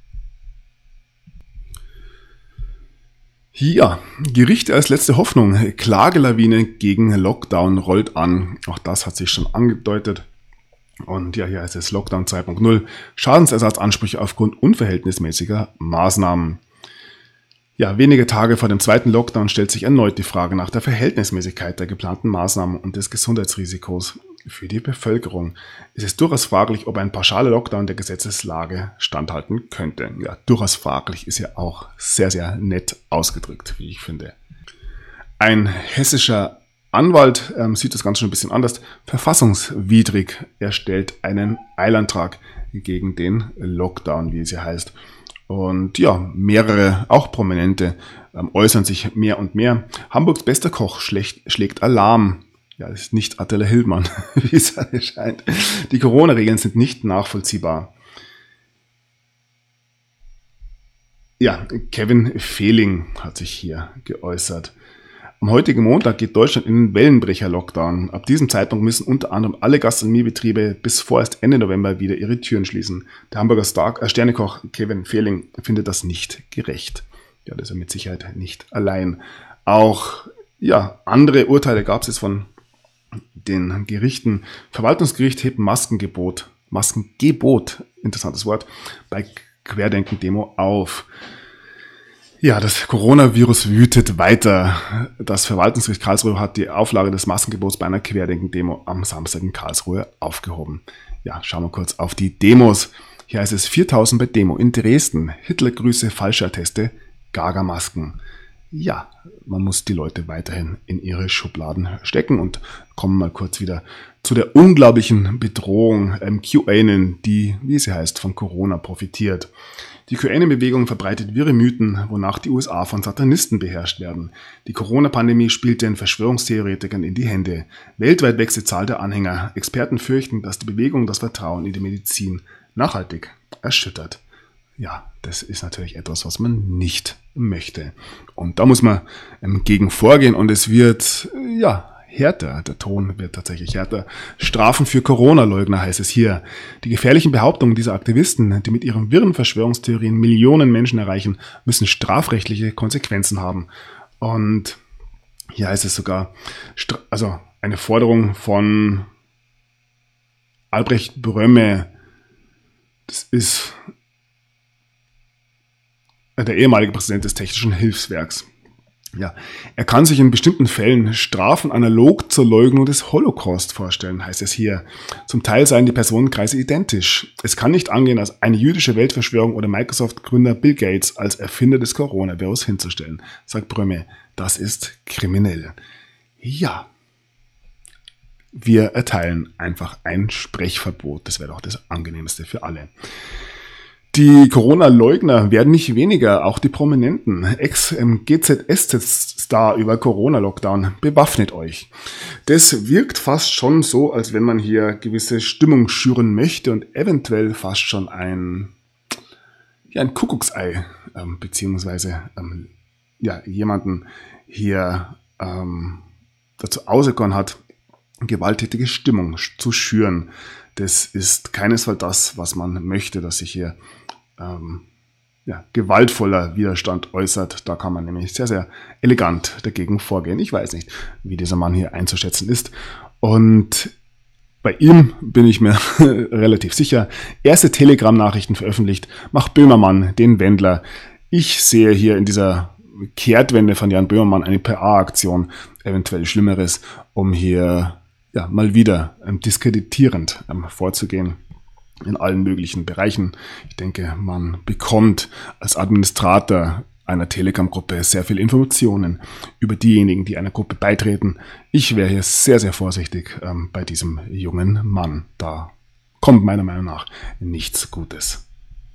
Ja, Gerichte als letzte Hoffnung. Klagelawine gegen Lockdown rollt an. Auch das hat sich schon angedeutet. Und ja, hier heißt es Lockdown 2.0. Schadensersatzansprüche aufgrund unverhältnismäßiger Maßnahmen. Ja, wenige Tage vor dem zweiten Lockdown stellt sich erneut die Frage nach der Verhältnismäßigkeit der geplanten Maßnahmen und des Gesundheitsrisikos für die Bevölkerung. Es ist durchaus fraglich, ob ein pauschaler Lockdown der Gesetzeslage standhalten könnte. Ja, durchaus fraglich ist ja auch sehr, sehr nett ausgedrückt, wie ich finde. Ein hessischer Anwalt sieht das Ganze schon ein bisschen anders. Verfassungswidrig. Er stellt einen Eilantrag gegen den Lockdown, wie es hier heißt. Und ja, mehrere, auch Prominente, äußern sich mehr und mehr. Hamburgs bester Koch schlägt Alarm. Ja, das ist nicht Attila Hildmann, wie es scheint. Die Corona-Regeln sind nicht nachvollziehbar. Ja, Kevin Fehling hat sich hier geäußert. Am heutigen Montag geht Deutschland in den Wellenbrecher-Lockdown. Ab diesem Zeitpunkt müssen unter anderem alle Gastronomiebetriebe bis vorerst Ende November wieder ihre Türen schließen. Der Hamburger Sternekoch Kevin Fehling findet das nicht gerecht. Ja, das ist er mit Sicherheit nicht allein. Auch andere Urteile gab es jetzt von den Gerichten. Verwaltungsgericht hebt Maskengebot, interessantes Wort, bei Querdenken-Demo auf. Ja, das Coronavirus wütet weiter. Das Verwaltungsgericht Karlsruhe hat die Auflage des Maskengebots bei einer Querdenken-Demo am Samstag in Karlsruhe aufgehoben. Ja, schauen wir kurz auf die Demos. Hier heißt es 4000 bei Demo in Dresden. Hitlergrüße, falsche Atteste, Gaga-Masken. Ja, man muss die Leute weiterhin in ihre Schubladen stecken und kommen mal kurz wieder zu der unglaublichen Bedrohung QAnon, die, wie sie heißt, von Corona profitiert. Die QAnon-Bewegung verbreitet wirre Mythen, wonach die USA von Satanisten beherrscht werden. Die Corona-Pandemie spielt den Verschwörungstheoretikern in die Hände. Weltweit wächst die Zahl der Anhänger. Experten fürchten, dass die Bewegung das Vertrauen in die Medizin nachhaltig erschüttert. Ja, das ist natürlich etwas, was man nicht möchte. Und da muss man gegen vorgehen und es wird, härter. Der Ton wird tatsächlich härter. Strafen für Corona-Leugner heißt es hier. Die gefährlichen Behauptungen dieser Aktivisten, die mit ihren wirren Verschwörungstheorien Millionen Menschen erreichen, müssen strafrechtliche Konsequenzen haben. Und hier heißt es sogar, eine Forderung von Albrecht Brömme. Das ist der ehemalige Präsident des Technischen Hilfswerks. Ja, er kann sich in bestimmten Fällen Strafen analog zur Leugnung des Holocaust vorstellen, heißt es hier. Zum Teil seien die Personenkreise identisch. Es kann nicht angehen, als eine jüdische Weltverschwörung oder Microsoft-Gründer Bill Gates als Erfinder des Coronavirus hinzustellen, sagt Brömme. Das ist kriminell. Ja, wir erteilen einfach ein Sprechverbot. Das wäre doch das Angenehmste für alle. Die Corona-Leugner werden nicht weniger, auch die Prominenten. Ex-GZSZ-Star über Corona-Lockdown. Bewaffnet euch. Das wirkt fast schon so, als wenn man hier gewisse Stimmung schüren möchte und eventuell fast schon ein Kuckucksei, beziehungsweise jemanden hier dazu auserkoren hat, gewalttätige Stimmung zu schüren. Das ist keinesfalls das, was man möchte, dass sich hier gewaltvoller Widerstand äußert. Da kann man nämlich sehr, sehr elegant dagegen vorgehen. Ich weiß nicht, wie dieser Mann hier einzuschätzen ist. Und bei ihm bin ich mir relativ sicher. Erste Telegram-Nachrichten veröffentlicht, macht Böhmermann den Wendler. Ich sehe hier in dieser Kehrtwende von Jan Böhmermann eine PA-Aktion, eventuell Schlimmeres, um hier mal wieder diskreditierend vorzugehen in allen möglichen Bereichen. Ich denke, man bekommt als Administrator einer Telegram-Gruppe sehr viele Informationen über diejenigen, die einer Gruppe beitreten. Ich wäre hier sehr, sehr vorsichtig bei diesem jungen Mann. Da kommt meiner Meinung nach nichts Gutes.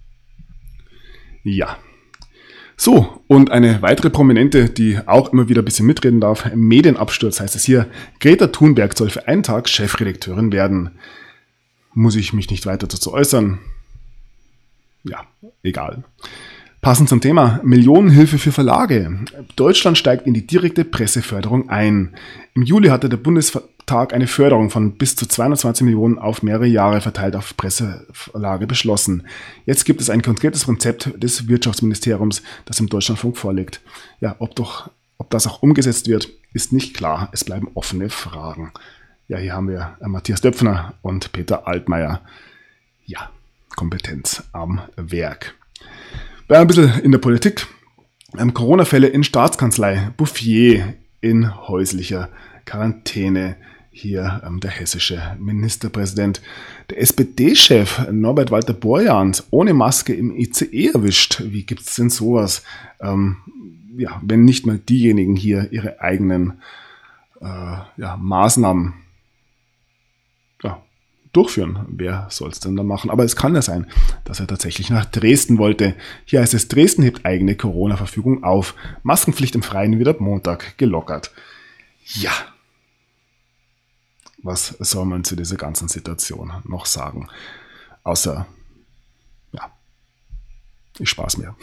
Ja. So, und eine weitere Prominente, die auch immer wieder ein bisschen mitreden darf, Medienabsturz heißt es hier. Greta Thunberg soll für einen Tag Chefredakteurin werden. Muss ich mich nicht weiter dazu äußern? Ja, egal. Passend zum Thema, Millionenhilfe für Verlage. Deutschland steigt in die direkte Presseförderung ein. Im Juli hatte der Bundestag eine Förderung von bis zu 220 Millionen auf mehrere Jahre verteilt auf Presseverlage beschlossen. Jetzt gibt es ein konkretes Konzept des Wirtschaftsministeriums, das im Deutschlandfunk vorliegt. Ja, ob das auch umgesetzt wird, ist nicht klar. Es bleiben offene Fragen. Ja, hier haben wir Matthias Döpfner und Peter Altmaier. Ja, Kompetenz am Werk. Ein bisschen in der Politik. Corona-Fälle in Staatskanzlei. Bouffier in häuslicher Quarantäne. Hier der hessische Ministerpräsident. Der SPD-Chef Norbert Walter Borjans ohne Maske im ICE erwischt. Wie gibt es denn sowas? Wenn nicht mal diejenigen hier ihre eigenen Maßnahmen durchführen. Wer soll es denn da machen? Aber es kann ja sein, dass er tatsächlich nach Dresden wollte. Hier heißt es, Dresden hebt eigene Corona-Verfügung auf. Maskenpflicht im Freien wird ab Montag gelockert. Ja. Was soll man zu dieser ganzen Situation noch sagen? Außer, ich spar's mir.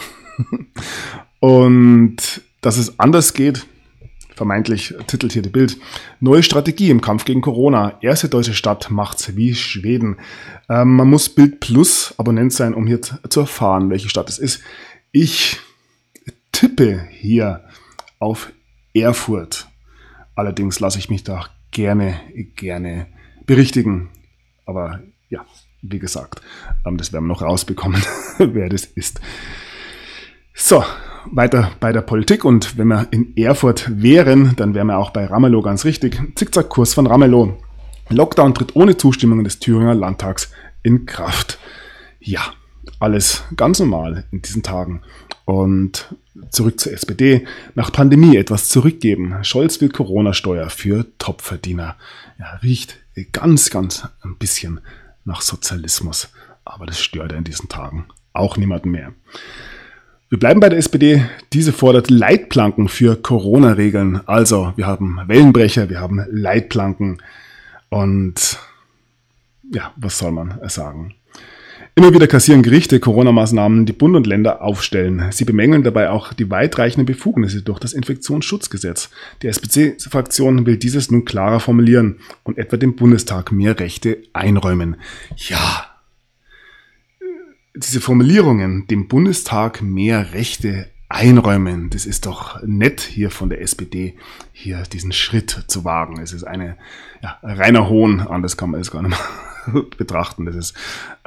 Und dass es anders geht, vermeintlich titelt hier die Bild. Neue Strategie im Kampf gegen Corona. Erste deutsche Stadt macht's wie Schweden. Man muss Bild Plus Abonnent sein, um hier zu erfahren, welche Stadt es ist. Ich tippe hier auf Erfurt. Allerdings lasse ich mich da gerne berichtigen. Aber ja, wie gesagt, das werden wir noch rausbekommen, wer das ist. So, weiter bei der Politik, und wenn wir in Erfurt wären, dann wären wir auch bei Ramelow ganz richtig. Zickzackkurs von Ramelow. Lockdown tritt ohne Zustimmung des Thüringer Landtags in Kraft. Ja, alles ganz normal in diesen Tagen. Und zurück zur SPD. Nach Pandemie etwas zurückgeben. Scholz will Corona-Steuer für Topverdiener. Ja, riecht ganz ein bisschen nach Sozialismus. Aber das stört in diesen Tagen auch niemanden mehr. Wir bleiben bei der SPD. Diese fordert Leitplanken für Corona-Regeln. Also, wir haben Wellenbrecher, wir haben Leitplanken. Und ja, was soll man sagen? Immer wieder kassieren Gerichte Corona-Maßnahmen, die Bund und Länder aufstellen. Sie bemängeln dabei auch die weitreichenden Befugnisse durch das Infektionsschutzgesetz. Die SPD-Fraktion will dieses nun klarer formulieren und etwa dem Bundestag mehr Rechte einräumen. Ja, diese Formulierungen, dem Bundestag mehr Rechte einräumen, das ist doch nett hier von der SPD, hier diesen Schritt zu wagen. Es ist reiner Hohn, anders kann man es gar nicht mehr betrachten. Das ist,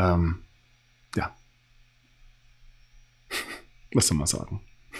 was soll man sagen?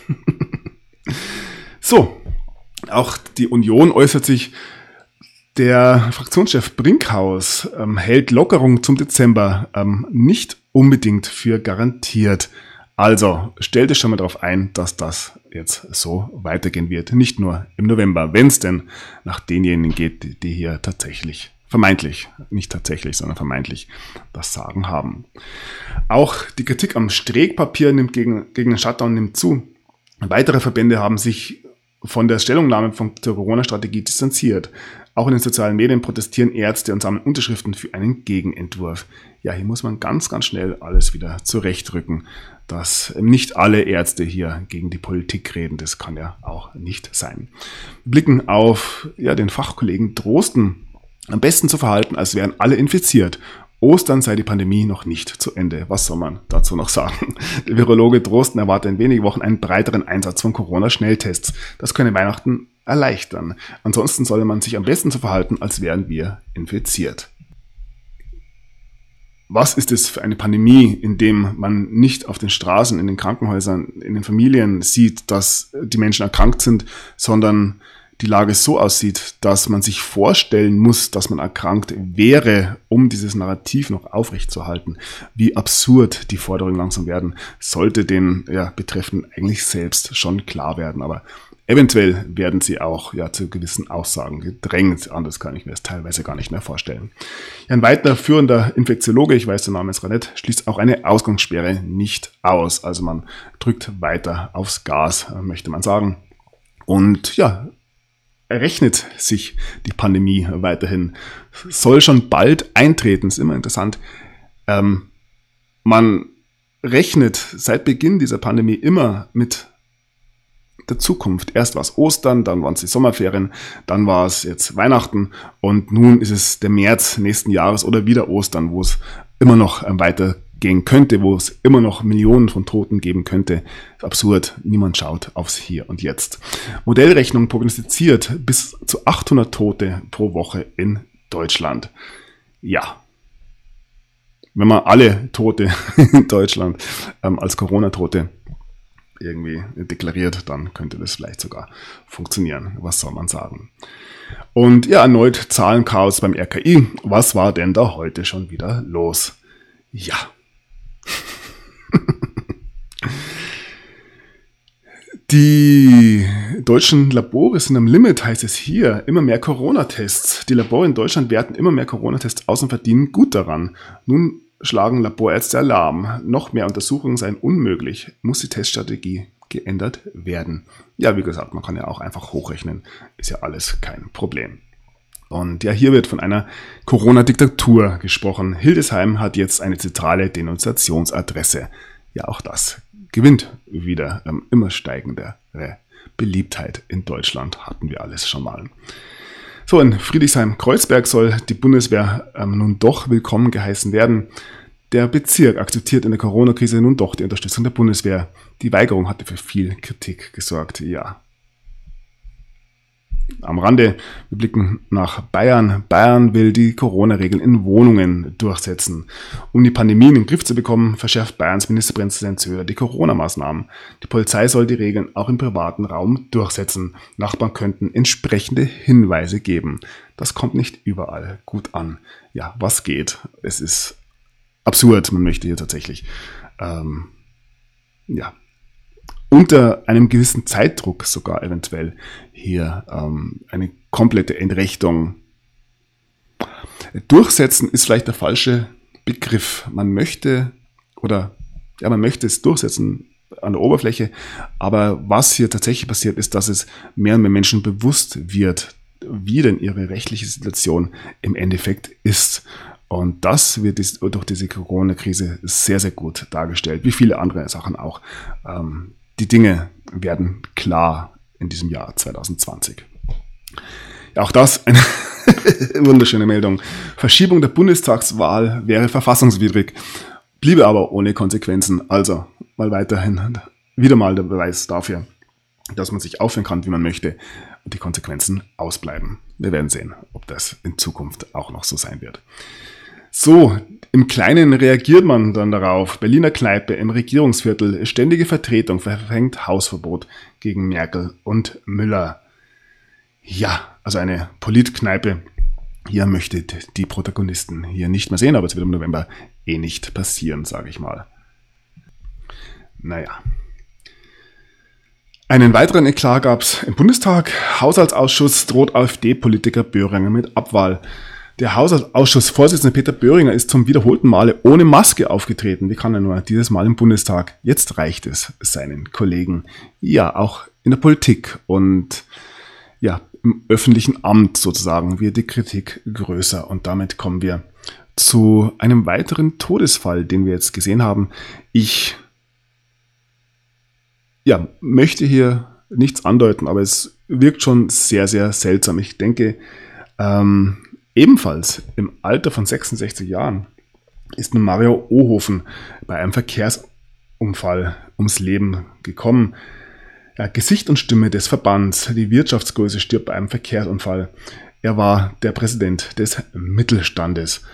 So, auch die Union äußert sich. Der Fraktionschef Brinkhaus hält Lockerung zum Dezember nicht unbedingt für garantiert. Also stellt es schon mal darauf ein, dass das jetzt so weitergehen wird. Nicht nur im November, wenn es denn nach denjenigen geht, die hier tatsächlich, vermeintlich, nicht tatsächlich, sondern vermeintlich das Sagen haben. Auch die Kritik am Streeckpapier gegen den Shutdown nimmt zu. Weitere Verbände haben sich von der Stellungnahme zur Corona-Strategie distanziert. Auch in den sozialen Medien protestieren Ärzte und sammeln Unterschriften für einen Gegenentwurf. Ja, hier muss man ganz schnell alles wieder zurechtrücken, dass nicht alle Ärzte hier gegen die Politik reden. Das kann ja auch nicht sein. Wir blicken auf den Fachkollegen Drosten. Am besten zu verhalten, als wären alle infiziert. Ostern sei die Pandemie noch nicht zu Ende. Was soll man dazu noch sagen? Der Virologe Drosten erwartet in wenigen Wochen einen breiteren Einsatz von Corona-Schnelltests. Das könne Weihnachten erleichtern. Ansonsten solle man sich am besten so verhalten, als wären wir infiziert. Was ist es für eine Pandemie, in dem man nicht auf den Straßen, in den Krankenhäusern, in den Familien sieht, dass die Menschen erkrankt sind, sondern die Lage so aussieht, dass man sich vorstellen muss, dass man erkrankt wäre, um dieses Narrativ noch aufrechtzuerhalten, wie absurd die Forderungen langsam werden, sollte den Betreffenden eigentlich selbst schon klar werden. Aber eventuell werden sie auch zu gewissen Aussagen gedrängt. Anders kann ich mir das teilweise gar nicht mehr vorstellen. Ein weiter führender Infektiologe, ich weiß den Namen jetzt gerade nicht, schließt auch eine Ausgangssperre nicht aus. Also man drückt weiter aufs Gas, möchte man sagen. Und rechnet sich die Pandemie weiterhin. Soll schon bald eintreten, ist immer interessant. Man rechnet seit Beginn dieser Pandemie immer mit der Zukunft. Erst war es Ostern, dann waren es die Sommerferien, dann war es jetzt Weihnachten und nun ist es der März nächsten Jahres oder wieder Ostern, wo es immer noch weitergehen könnte, wo es immer noch Millionen von Toten geben könnte. Absurd, niemand schaut aufs Hier und Jetzt. Modellrechnung prognostiziert bis zu 800 Tote pro Woche in Deutschland. Ja. Wenn man alle Tote in Deutschland als Corona-Tote irgendwie deklariert, dann könnte das vielleicht sogar funktionieren. Was soll man sagen? Und erneut Zahlenchaos beim RKI. Was war denn da heute schon wieder los? Ja. Die deutschen Labore sind am Limit, heißt es hier. Immer mehr Corona-Tests. Die Labore in Deutschland werten immer mehr Corona-Tests aus und verdienen gut daran. Nun schlagen Laborärzte Alarm. Noch mehr Untersuchungen seien unmöglich. Muss die Teststrategie geändert werden? Ja, wie gesagt, man kann ja auch einfach hochrechnen. Ist ja alles kein Problem. Und hier wird von einer Corona-Diktatur gesprochen. Hildesheim hat jetzt eine zentrale Denunziationsadresse. Ja, auch das gewinnt wieder immer steigendere Beliebtheit in Deutschland. Hatten wir alles schon mal. So, in Friedrichshain-Kreuzberg soll die Bundeswehr nun doch willkommen geheißen werden. Der Bezirk akzeptiert in der Corona-Krise nun doch die Unterstützung der Bundeswehr. Die Weigerung hatte für viel Kritik gesorgt. Ja. Am Rande, wir blicken nach Bayern. Bayern will die Corona-Regeln in Wohnungen durchsetzen. Um die Pandemie in den Griff zu bekommen, verschärft Bayerns Ministerpräsident Söder die Corona-Maßnahmen. Die Polizei soll die Regeln auch im privaten Raum durchsetzen. Nachbarn könnten entsprechende Hinweise geben. Das kommt nicht überall gut an. Ja, was geht? Es ist absurd. Man möchte hier tatsächlich unter einem gewissen Zeitdruck sogar eventuell hier eine komplette Entrechtung. Durchsetzen ist vielleicht der falsche Begriff. Man möchte es durchsetzen an der Oberfläche, aber was hier tatsächlich passiert ist, dass es mehr und mehr Menschen bewusst wird, wie denn ihre rechtliche Situation im Endeffekt ist. Und das wird durch diese Corona-Krise sehr, sehr gut dargestellt, wie viele andere Sachen auch. Die Dinge werden klar in diesem Jahr 2020. Ja, auch das eine wunderschöne Meldung. Verschiebung der Bundestagswahl wäre verfassungswidrig, bliebe aber ohne Konsequenzen. Also mal weiterhin wieder mal der Beweis dafür, dass man sich aufhören kann, wie man möchte und die Konsequenzen ausbleiben. Wir werden sehen, ob das in Zukunft auch noch so sein wird. So, im Kleinen reagiert man dann darauf. Berliner Kneipe im Regierungsviertel, ständige Vertretung verhängt Hausverbot gegen Merkel und Müller. Ja, also eine Politkneipe. Hier möchte die Protagonisten hier nicht mehr sehen, aber es wird im November nicht passieren, sage ich mal. Naja. Einen weiteren Eklat gab es im Bundestag. Haushaltsausschuss droht AfD-Politiker Böhringer mit Abwahl. Der Haushaltsausschussvorsitzende Peter Böhringer ist zum wiederholten Male ohne Maske aufgetreten. Wie kann er nur dieses Mal im Bundestag? Jetzt reicht es seinen Kollegen. Ja, auch in der Politik und im öffentlichen Amt sozusagen wird die Kritik größer. Und damit kommen wir zu einem weiteren Todesfall, den wir jetzt gesehen haben. Ich möchte hier nichts andeuten, aber es wirkt schon sehr, sehr seltsam. Ich denke, ebenfalls im Alter von 66 Jahren ist nun Mario Ohofen bei einem Verkehrsunfall ums Leben gekommen. Ja, Gesicht und Stimme des Verbands, die Wirtschaftsgröße stirbt bei einem Verkehrsunfall. Er war der Präsident des Mittelstandes.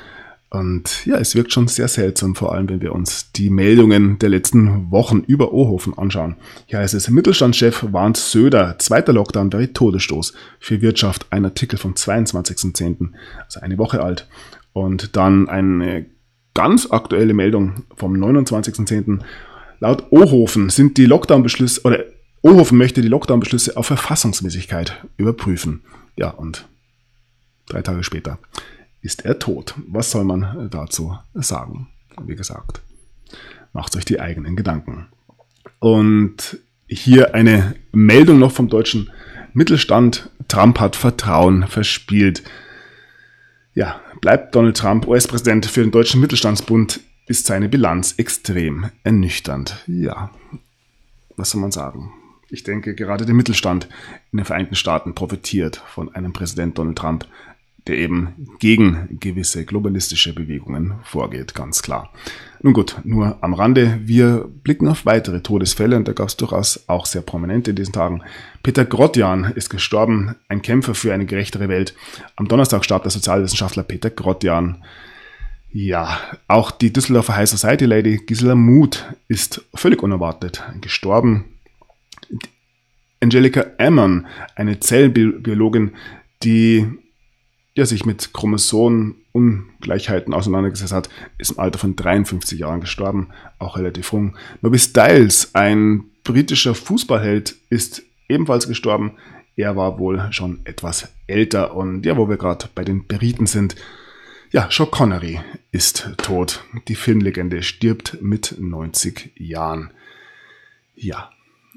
Und ja, es wirkt schon sehr seltsam, vor allem wenn wir uns die Meldungen der letzten Wochen über Ohofen anschauen. Hier heißt es, Mittelstandschef warnt Söder, zweiter Lockdown wäre Todesstoß für Wirtschaft. Ein Artikel vom 22.10., also eine Woche alt. Und dann eine ganz aktuelle Meldung vom 29.10. Laut Ohofen sind die Lockdown-Beschlüsse, oder Ohofen möchte die Lockdown-Beschlüsse auf Verfassungsmäßigkeit überprüfen. Ja, und 3 Tage später ist er tot. Was soll man dazu sagen? Wie gesagt, macht euch die eigenen Gedanken. Und hier eine Meldung noch vom deutschen Mittelstand. Trump hat Vertrauen verspielt. Ja, bleibt Donald Trump US-Präsident für den Deutschen Mittelstandsbund, ist seine Bilanz extrem ernüchternd. Ja, was soll man sagen? Ich denke, gerade der Mittelstand in den Vereinigten Staaten profitiert von einem Präsident Donald Trump, der eben gegen gewisse globalistische Bewegungen vorgeht, ganz klar. Nun gut, nur am Rande. Wir blicken auf weitere Todesfälle und da gab es durchaus auch sehr prominente in diesen Tagen. Peter Grotjan ist gestorben, ein Kämpfer für eine gerechtere Welt. Am Donnerstag starb der Sozialwissenschaftler Peter Grotjan. Ja, auch die Düsseldorfer High Society Lady Gisela Muth ist völlig unerwartet gestorben. Angelika Ammon, eine Zellbiologin, die sich mit Chromosomenungleichheiten auseinandergesetzt hat, ist im Alter von 53 Jahren gestorben, auch relativ jung. Nobby Stiles, ein britischer Fußballheld, ist ebenfalls gestorben. Er war wohl schon etwas älter und ja, wo wir gerade bei den Briten sind, ja, Sean Connery ist tot. Die Filmlegende stirbt mit 90 Jahren. Ja,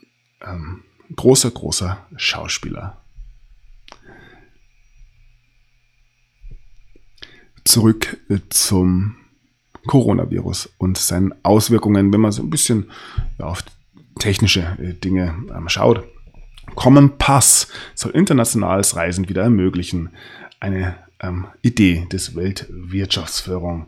großer Schauspieler. Zurück zum Coronavirus und seinen Auswirkungen, wenn man so ein bisschen auf technische Dinge schaut. Common Pass soll internationales Reisen wieder ermöglichen. Eine Idee des Weltwirtschaftsforum.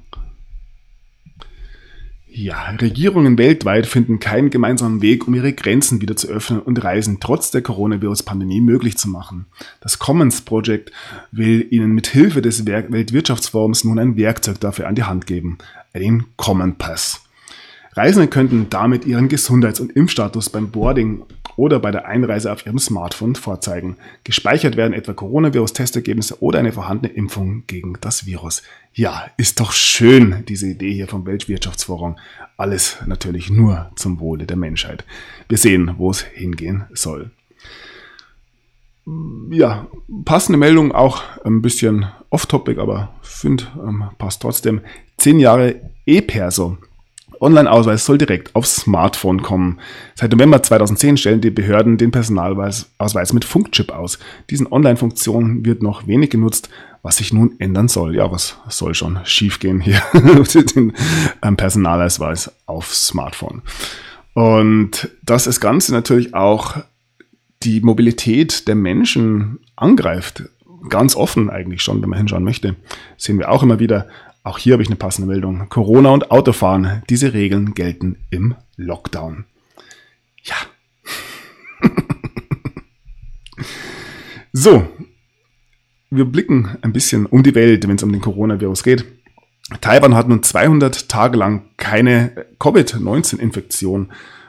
Ja, Regierungen weltweit finden keinen gemeinsamen Weg, um ihre Grenzen wieder zu öffnen und Reisen trotz der Coronavirus-Pandemie möglich zu machen. Das Commons Project will ihnen mit Hilfe des Weltwirtschaftsforums nun ein Werkzeug dafür an die Hand geben, den Common Pass. Reisende könnten damit ihren Gesundheits- und Impfstatus beim Boarding oder bei der Einreise auf ihrem Smartphone vorzeigen. Gespeichert werden etwa Coronavirus-Testergebnisse oder eine vorhandene Impfung gegen das Virus. Ja, ist doch schön, diese Idee hier vom Weltwirtschaftsforum. Alles natürlich nur zum Wohle der Menschheit. Wir sehen, wo es hingehen soll. Ja, passende Meldung, auch ein bisschen off-topic, aber finde, passt trotzdem. 10 Jahre E-Perso. Online-Ausweis soll direkt aufs Smartphone kommen. Seit November 2010 stellen die Behörden den Personalausweis mit Funkchip aus. Diesen Online-Funktionen wird noch wenig genutzt, was sich nun ändern soll. Ja, was soll schon schiefgehen hier? Den Personalausweis aufs Smartphone. Und dass das Ganze natürlich auch die Mobilität der Menschen angreift, ganz offen eigentlich schon, wenn man hinschauen möchte, sehen wir auch immer wieder. Auch hier habe ich eine passende Meldung. Corona und Autofahren, diese Regeln gelten im Lockdown. Ja. So, wir blicken ein bisschen um die Welt, wenn es um den Coronavirus geht. Taiwan hat nun 200 Tage lang keine Covid-19-Infektion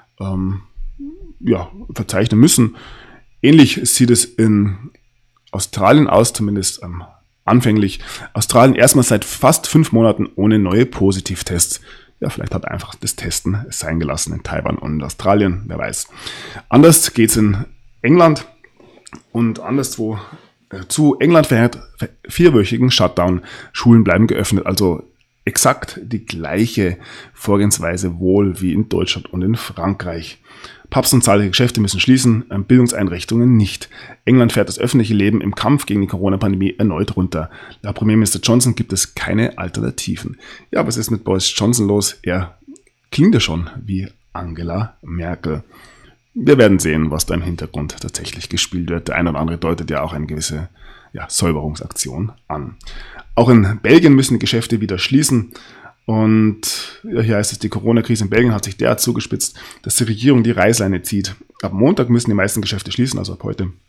verzeichnen müssen. Ähnlich sieht es in Australien aus, zumindest anfänglich. Australien erstmal seit fast 5 Monaten ohne neue Positivtests. Ja, vielleicht hat einfach das Testen sein gelassen in Taiwan und Australien, wer weiß. Anders geht's in England und anderswo zu. England verhängt 4-wöchigen Shutdown. Schulen bleiben geöffnet, also exakt die gleiche Vorgehensweise wohl wie in Deutschland und in Frankreich. Pubs und zahlreiche Geschäfte müssen schließen, Bildungseinrichtungen nicht. England fährt das öffentliche Leben im Kampf gegen die Corona-Pandemie erneut runter. Laut Premierminister Johnson gibt es keine Alternativen. Ja, was ist mit Boris Johnson los? Er klingt ja schon wie Angela Merkel. Wir werden sehen, was da im Hintergrund tatsächlich gespielt wird. Der eine oder andere deutet ja auch eine gewisse Säuberungsaktion an. Auch in Belgien müssen die Geschäfte wieder schließen. Und hier heißt es, die Corona-Krise in Belgien hat sich derart zugespitzt, dass die Regierung die Reißleine zieht. Ab Montag müssen die meisten Geschäfte schließen, also ab heute.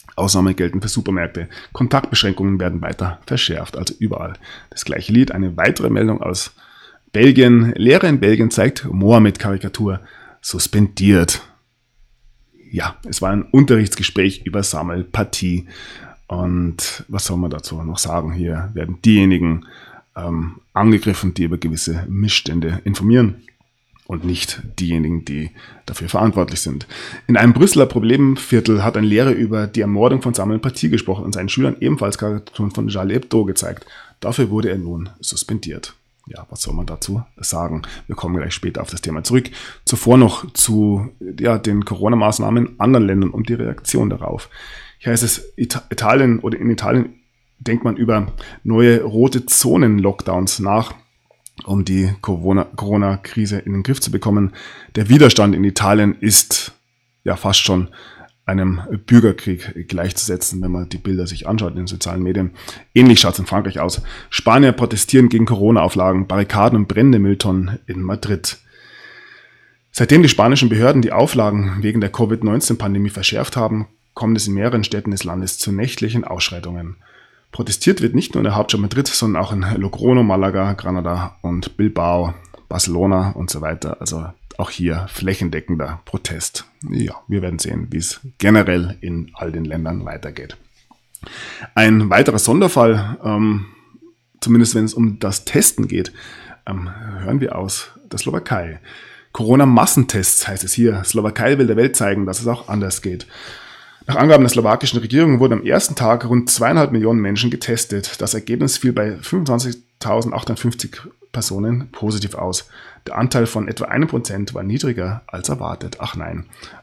Ausnahmen gelten für Supermärkte. Kontaktbeschränkungen werden weiter verschärft, also überall. Das gleiche Lied. Eine weitere Meldung aus Belgien. Lehrer in Belgien zeigt Mohammed-Karikatur suspendiert. Ja, es war ein Unterrichtsgespräch über Sammelpartie. Und was soll man dazu noch sagen? Hier werden diejenigen angegriffen, die über gewisse Missstände informieren und nicht diejenigen, die dafür verantwortlich sind. In einem Brüsseler Problemviertel hat ein Lehrer über die Ermordung von Samuel Paty gesprochen und seinen Schülern ebenfalls Karikaturen von Charlie Hebdo gezeigt. Dafür wurde er nun suspendiert. Ja, was soll man dazu sagen? Wir kommen gleich später auf das Thema zurück. Zuvor noch zu den Corona-Maßnahmen in anderen Ländern und die Reaktion darauf. Hier heißt es, in Italien denkt man über neue rote Zonen-Lockdowns nach, um die Corona-Krise in den Griff zu bekommen. Der Widerstand in Italien ist ja fast schon einem Bürgerkrieg gleichzusetzen, wenn man die Bilder sich anschaut in den sozialen Medien. Ähnlich schaut es in Frankreich aus. Spanier protestieren gegen Corona-Auflagen, Barrikaden und brennende Mülltonnen in Madrid. Seitdem die spanischen Behörden die Auflagen wegen der Covid-19-Pandemie verschärft haben, kommt es in mehreren Städten des Landes zu nächtlichen Ausschreitungen. Protestiert wird nicht nur in der Hauptstadt Madrid, sondern auch in Logroño, Malaga, Granada und Bilbao, Barcelona und so weiter. Also auch hier flächendeckender Protest. Ja, wir werden sehen, wie es generell in all den Ländern weitergeht. Ein weiterer Sonderfall, zumindest wenn es um das Testen geht, hören wir aus der Slowakei. Corona-Massentests heißt es hier. Slowakei will der Welt zeigen, dass es auch anders geht. Nach Angaben der slowakischen Regierung wurden am ersten Tag rund 2,5 Millionen Menschen getestet. Das Ergebnis fiel bei 25.850 Personen positiv aus. Der Anteil von etwa 1% war niedriger als erwartet. Ach nein.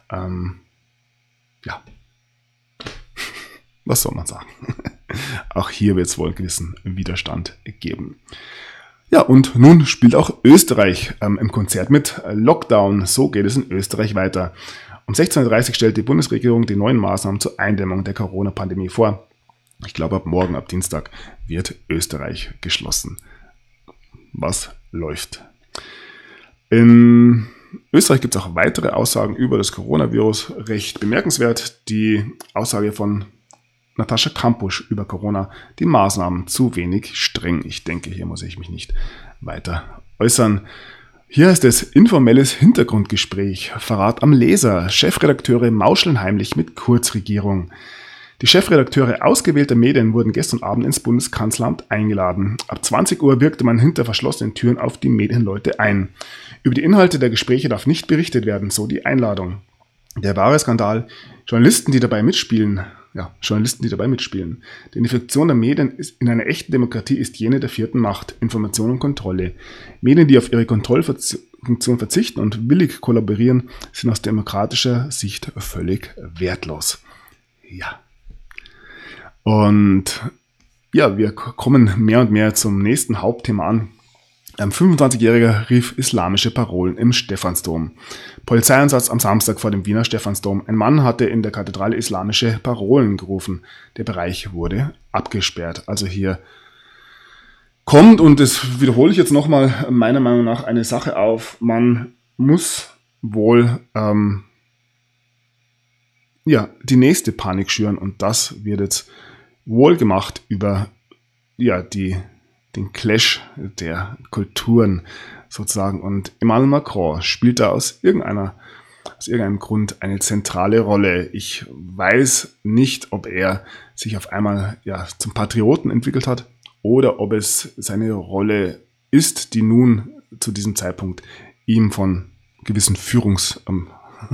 Was soll man sagen? Auch hier wird es wohl einen gewissen Widerstand geben. Ja, und nun spielt auch Österreich im Konzert mit. Lockdown, so geht es in Österreich weiter. Um 16.30 Uhr stellt die Bundesregierung die neuen Maßnahmen zur Eindämmung der Corona-Pandemie vor. Ich glaube, ab Dienstag, wird Österreich geschlossen. Was läuft? In Österreich gibt es auch weitere Aussagen über das Coronavirus. Recht bemerkenswert die Aussage von Natascha Kampusch über Corona, die Maßnahmen zu wenig streng. Ich denke, hier muss ich mich nicht weiter äußern. Hier ist es informelles Hintergrundgespräch. Verrat am Leser. Chefredakteure mauscheln heimlich mit Kurzregierung. Die Chefredakteure ausgewählter Medien wurden gestern Abend ins Bundeskanzleramt eingeladen. Ab 20 Uhr wirkte man hinter verschlossenen Türen auf die Medienleute ein. Über die Inhalte der Gespräche darf nicht berichtet werden, so die Einladung. Der wahre Skandal: Journalisten, die dabei mitspielen. Denn die Funktion der Medien in einer echten Demokratie ist jene der vierten Macht, Information und Kontrolle. Medien, die auf ihre Kontrollfunktion verzichten und willig kollaborieren, sind aus demokratischer Sicht völlig wertlos. Ja. Und ja, wir kommen mehr und mehr zum nächsten Hauptthema an. Ein 25-Jähriger rief islamische Parolen im Stephansdom. Polizeieinsatz am Samstag vor dem Wiener Stephansdom. Ein Mann hatte in der Kathedrale islamische Parolen gerufen. Der Bereich wurde abgesperrt. Also hier kommt, und das wiederhole ich jetzt nochmal, meiner Meinung nach eine Sache auf. Man muss wohl die nächste Panik schüren, und das wird jetzt wohl gemacht über den Clash der Kulturen sozusagen. Und Emmanuel Macron spielt da aus irgendeinem Grund eine zentrale Rolle. Ich weiß nicht, ob er sich auf einmal zum Patrioten entwickelt hat oder ob es seine Rolle ist, die nun zu diesem Zeitpunkt ihm von gewissen Führungsriegen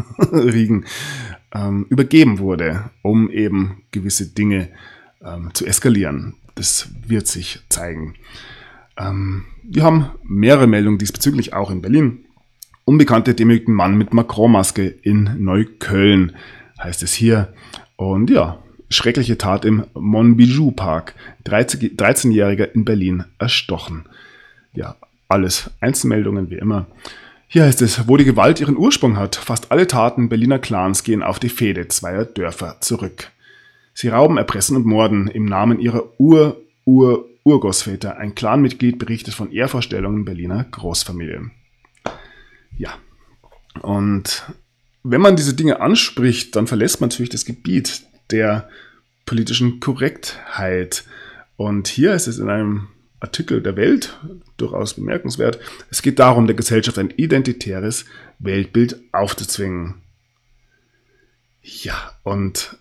übergeben wurde, um eben gewisse Dinge zu eskalieren. Das wird sich zeigen. Wir haben mehrere Meldungen diesbezüglich auch in Berlin. Unbekannte demütigten Mann mit Macron-Maske in Neukölln, heißt es hier. Und ja, schreckliche Tat im Monbijou-Park. 13-Jähriger in Berlin erstochen. Ja, alles Einzelmeldungen wie immer. Hier heißt es, wo die Gewalt ihren Ursprung hat. Fast alle Taten Berliner Clans gehen auf die Fehde zweier Dörfer zurück. Sie rauben, erpressen und morden im Namen ihrer Urgroßväter. Ein Clanmitglied berichtet von Ehrvorstellungen Berliner Großfamilien. Ja, und wenn man diese Dinge anspricht, dann verlässt man natürlich das Gebiet der politischen Korrektheit. Und hier ist es in einem Artikel der Welt durchaus bemerkenswert. Es geht darum, der Gesellschaft ein identitäres Weltbild aufzuzwingen. Ja, und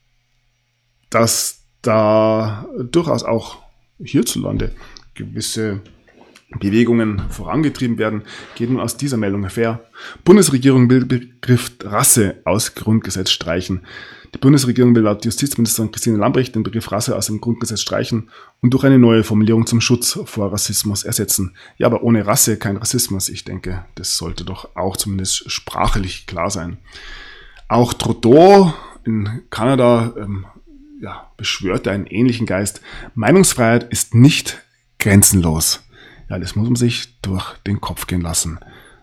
dass da durchaus auch hierzulande gewisse Bewegungen vorangetrieben werden, geht nun aus dieser Meldung hervor. Bundesregierung will Begriff Rasse aus Grundgesetz streichen. Die Bundesregierung will laut Justizministerin Christine Lambrecht den Begriff Rasse aus dem Grundgesetz streichen und durch eine neue Formulierung zum Schutz vor Rassismus ersetzen. Ja, aber ohne Rasse kein Rassismus. Ich denke, das sollte doch auch zumindest sprachlich klar sein. Auch Trudeau in Kanada beschwörte einen ähnlichen Geist. Meinungsfreiheit ist nicht grenzenlos. Ja, das muss man sich durch den Kopf gehen lassen.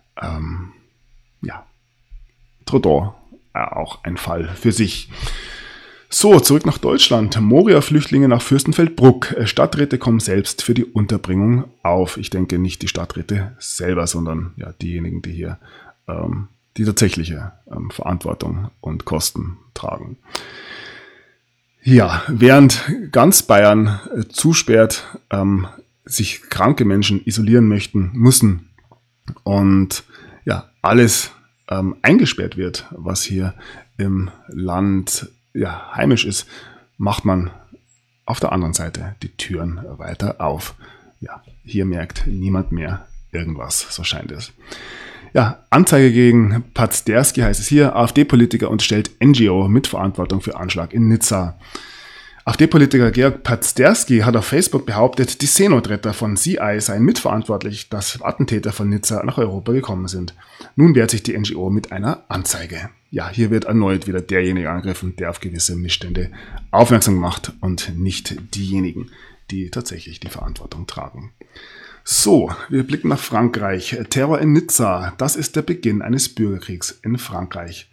Trudeau, auch ein Fall für sich. So, zurück nach Deutschland. Moria-Flüchtlinge nach Fürstenfeldbruck. Stadträte kommen selbst für die Unterbringung auf. Ich denke nicht die Stadträte selber, sondern ja diejenigen, die hier die tatsächliche Verantwortung und Kosten tragen. Ja, während ganz Bayern zusperrt, sich kranke Menschen isolieren müssen und ja, alles eingesperrt wird, was hier im Land heimisch ist, macht man auf der anderen Seite die Türen weiter auf. Ja, hier merkt niemand mehr irgendwas, so scheint es. Ja, Anzeige gegen Pazderski heißt es hier. AfD-Politiker unterstellt NGO Mitverantwortung für Anschlag in Nizza. AfD-Politiker Georg Pazderski hat auf Facebook behauptet, die Seenotretter von CI seien mitverantwortlich, dass Attentäter von Nizza nach Europa gekommen sind. Nun wehrt sich die NGO mit einer Anzeige. Ja, hier wird erneut wieder derjenige angegriffen, der auf gewisse Missstände aufmerksam macht und nicht diejenigen, die tatsächlich die Verantwortung tragen. So, wir blicken nach Frankreich. Terror in Nizza, das ist der Beginn eines Bürgerkriegs in Frankreich.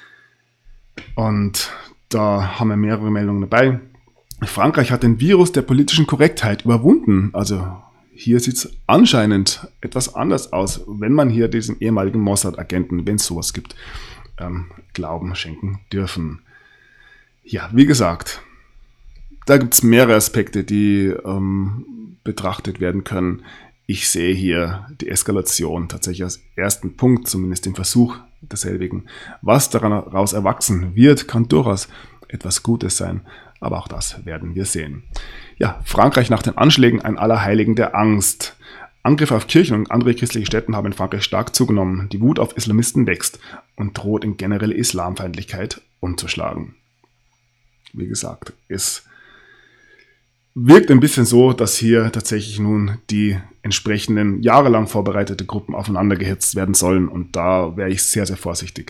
Und da haben wir mehrere Meldungen dabei. Frankreich hat den Virus der politischen Korrektheit überwunden. Also hier sieht es anscheinend etwas anders aus, wenn man hier diesem ehemaligen Mossad-Agenten, wenn es sowas gibt, Glauben schenken dürfen. Ja, wie gesagt, da gibt es mehrere Aspekte, die betrachtet werden können. Ich sehe hier die Eskalation tatsächlich als ersten Punkt, zumindest den Versuch derselbigen. Was daraus erwachsen wird, kann durchaus etwas Gutes sein, aber auch das werden wir sehen. Ja, Frankreich nach den Anschlägen, ein Allerheiligen der Angst. Angriffe auf Kirchen und andere christliche Stätten haben in Frankreich stark zugenommen. Die Wut auf Islamisten wächst und droht in generelle Islamfeindlichkeit umzuschlagen. Wie gesagt, es wirkt ein bisschen so, dass hier tatsächlich nun die entsprechenden jahrelang vorbereitete Gruppen aufeinander gehetzt werden sollen und da wäre ich sehr, sehr vorsichtig.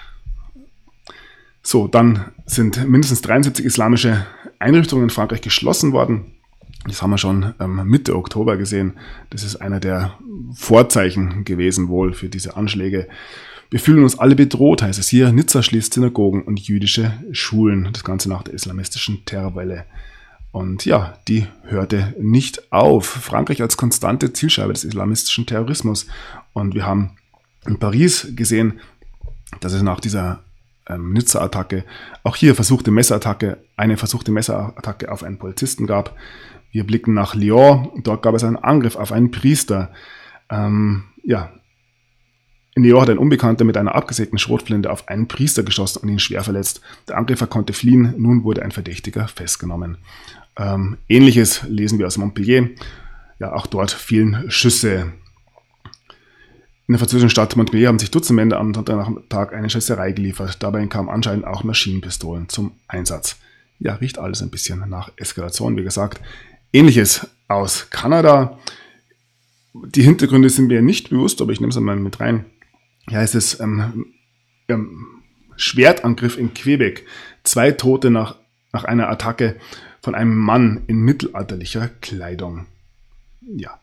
So, dann sind mindestens 73 islamische Einrichtungen in Frankreich geschlossen worden. Das haben wir schon Mitte Oktober gesehen. Das ist einer der Vorzeichen gewesen wohl für diese Anschläge. Wir fühlen uns alle bedroht, heißt es hier. Nizza schließt Synagogen und jüdische Schulen. Das Ganze nach der islamistischen Terrorwelle. Und ja, die hörte nicht auf. Frankreich als konstante Zielscheibe des islamistischen Terrorismus. Und wir haben in Paris gesehen, dass es nach dieser Nizza-Attacke auch hier eine versuchte Messerattacke auf einen Polizisten gab. Wir blicken nach Lyon. Dort gab es einen Angriff auf einen Priester. In Lyon hat ein Unbekannter mit einer abgesägten Schrotflinte auf einen Priester geschossen und ihn schwer verletzt. Der Angreifer konnte fliehen. Nun wurde ein Verdächtiger festgenommen. Ähnliches lesen wir aus Montpellier. Ja, auch dort fielen Schüsse. In der französischen Stadt Montpellier haben sich Dutzende Männer am Sonntag eine Schießerei geliefert. Dabei kamen anscheinend auch Maschinenpistolen zum Einsatz. Ja, riecht alles ein bisschen nach Eskalation, wie gesagt. Ähnliches aus Kanada. Die Hintergründe sind mir nicht bewusst, aber ich nehme es einmal mit rein. Hier heißt es Schwertangriff in Quebec. 2 Tote nach einer Attacke von einem Mann in mittelalterlicher Kleidung. Ja.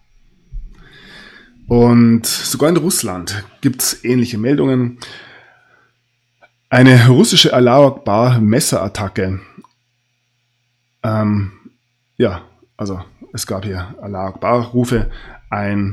Und sogar in Russland gibt es ähnliche Meldungen. Eine russische Allahu Akbar Messerattacke. Also es gab hier Allahu Akbar Rufe. Ein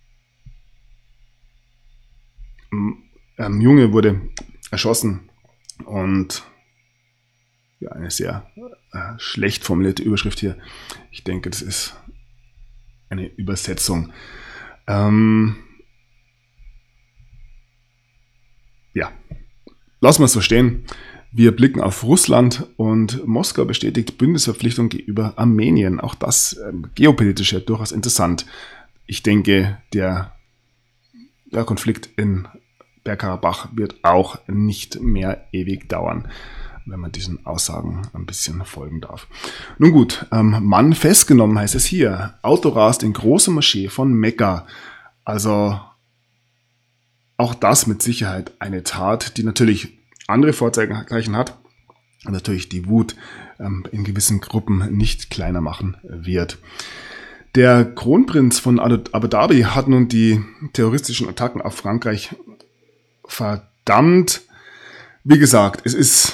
Junge wurde erschossen Und ja, eine sehr schlecht formulierte Überschrift hier. Ich denke, das ist eine Übersetzung. Ja, lassen wir es so stehen. Wir blicken auf Russland und Moskau bestätigt Bündnisverpflichtung gegenüber Armenien. Auch das geopolitisch ja durchaus interessant. Ich denke, der Konflikt in Bergkarabach wird auch nicht mehr ewig dauern, wenn man diesen Aussagen ein bisschen folgen darf. Nun gut, Mann festgenommen heißt es hier. Auto rast in große Moschee von Mekka. Also auch das mit Sicherheit eine Tat, die natürlich andere Vorzeichen hat und natürlich die Wut in gewissen Gruppen nicht kleiner machen wird. Der Kronprinz von Abu Dhabi hat nun die terroristischen Attacken auf Frankreich verdammt. Wie gesagt, es ist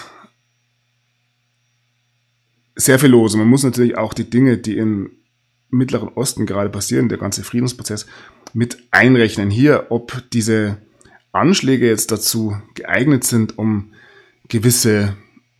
sehr viel los. Und man muss natürlich auch die Dinge, die im Mittleren Osten gerade passieren, der ganze Friedensprozess, mit einrechnen. Hier, ob diese Anschläge jetzt dazu geeignet sind, um gewisse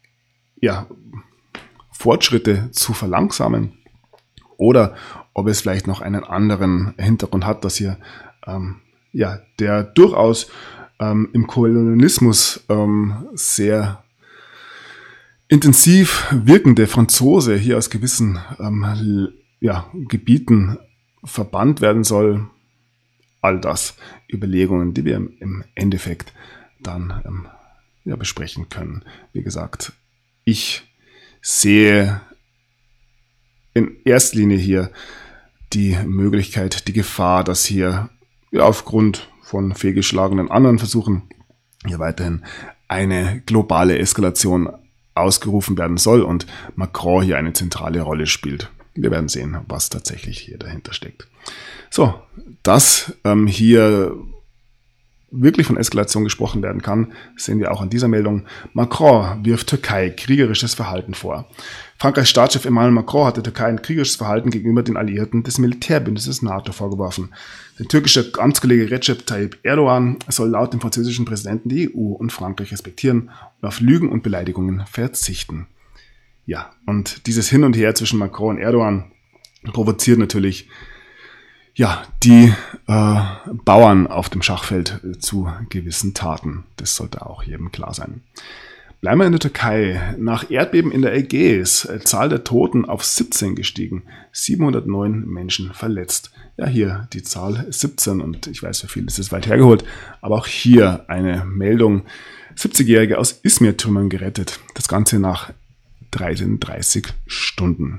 Fortschritte zu verlangsamen oder ob es vielleicht noch einen anderen Hintergrund hat, dass hier der durchaus im Kolonialismus sehr intensiv wirkende Franzose hier aus gewissen Gebieten verbannt werden soll. All das Überlegungen, die wir im Endeffekt dann besprechen können. Wie gesagt, ich sehe in erster Linie hier die Möglichkeit, die Gefahr, dass hier aufgrund von fehlgeschlagenen anderen Versuchen hier weiterhin eine globale Eskalation ausgerufen werden soll und Macron hier eine zentrale Rolle spielt. Wir werden sehen, was tatsächlich hier dahinter steckt. So, dass hier wirklich von Eskalation gesprochen werden kann, sehen wir auch an dieser Meldung. Macron wirft Türkei kriegerisches Verhalten vor. Frankreichs Staatschef Emmanuel Macron hat der Türkei ein kriegerisches Verhalten gegenüber den Alliierten des Militärbündnisses NATO vorgeworfen. Der türkische Amtskollege Recep Tayyip Erdogan soll laut dem französischen Präsidenten die EU und Frankreich respektieren und auf Lügen und Beleidigungen verzichten. Ja, und dieses Hin und Her zwischen Macron und Erdogan provoziert natürlich die Bauern auf dem Schachfeld zu gewissen Taten. Das sollte auch jedem klar sein. Bleiben wir in der Türkei. Nach Erdbeben in der Ägäis, Zahl der Toten auf 17 gestiegen, 709 Menschen verletzt. Ja, hier die Zahl 17 und ich weiß, für viele ist es weit hergeholt, aber auch hier eine Meldung. 70-Jährige aus Izmir-Trümmern gerettet. Das Ganze nach 33 Stunden.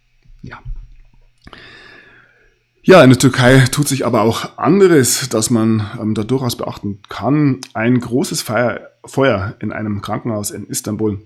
Ja, in der Türkei tut sich aber auch anderes, das man da durchaus beachten kann. Ein großes Feuer in einem Krankenhaus in Istanbul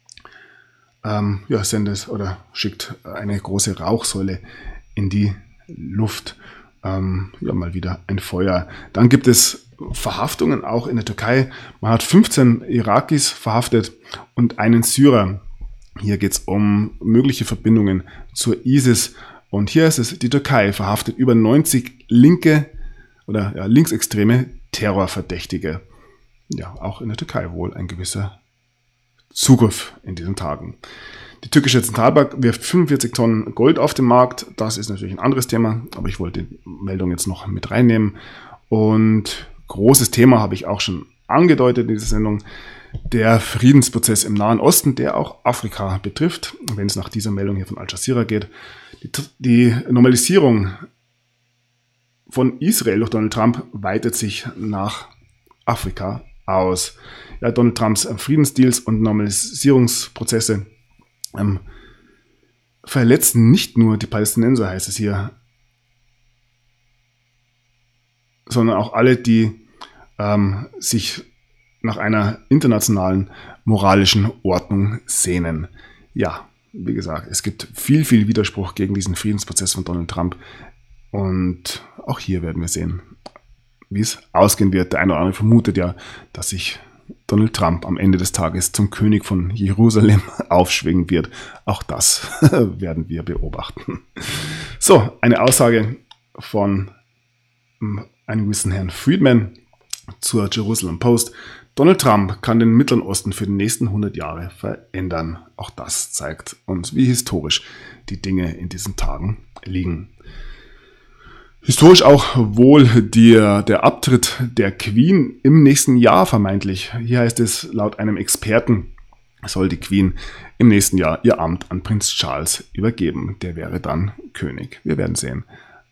schickt eine große Rauchsäule in die Luft. Mal wieder ein Feuer. Dann gibt es Verhaftungen auch in der Türkei. Man hat 15 Irakis verhaftet und einen Syrer. Hier geht es um mögliche Verbindungen zur ISIS. Und hier ist es, die Türkei verhaftet über 90 linksextreme Terrorverdächtige. Ja, auch in der Türkei wohl ein gewisser Zugriff in diesen Tagen. Die türkische Zentralbank wirft 45 Tonnen Gold auf den Markt. Das ist natürlich ein anderes Thema, aber ich wollte die Meldung jetzt noch mit reinnehmen. Und großes Thema habe ich auch schon angedeutet in dieser Sendung. Der Friedensprozess im Nahen Osten, der auch Afrika betrifft, wenn es nach dieser Meldung hier von Al Jazeera geht. Die Normalisierung von Israel durch Donald Trump weitet sich nach Afrika aus. Ja, Donald Trumps Friedensdeals und Normalisierungsprozesse verletzen nicht nur die Palästinenser, heißt es hier, sondern auch alle, die sich nach einer internationalen moralischen Ordnung sehnen. Ja, wie gesagt, es gibt viel, viel Widerspruch gegen diesen Friedensprozess von Donald Trump. Und auch hier werden wir sehen, wie es ausgehen wird. Der eine oder andere vermutet ja, dass sich Donald Trump am Ende des Tages zum König von Jerusalem aufschwingen wird. Auch das werden wir beobachten. So, eine Aussage von einem gewissen Herrn Friedman zur Jerusalem Post. Donald Trump kann den Mittleren Osten für die nächsten 100 Jahre verändern. Auch das zeigt uns, wie historisch die Dinge in diesen Tagen liegen. Historisch auch wohl der Abtritt der Queen im nächsten Jahr vermeintlich. Hier heißt es, laut einem Experten soll die Queen im nächsten Jahr ihr Amt an Prinz Charles übergeben. Der wäre dann König. Wir werden sehen,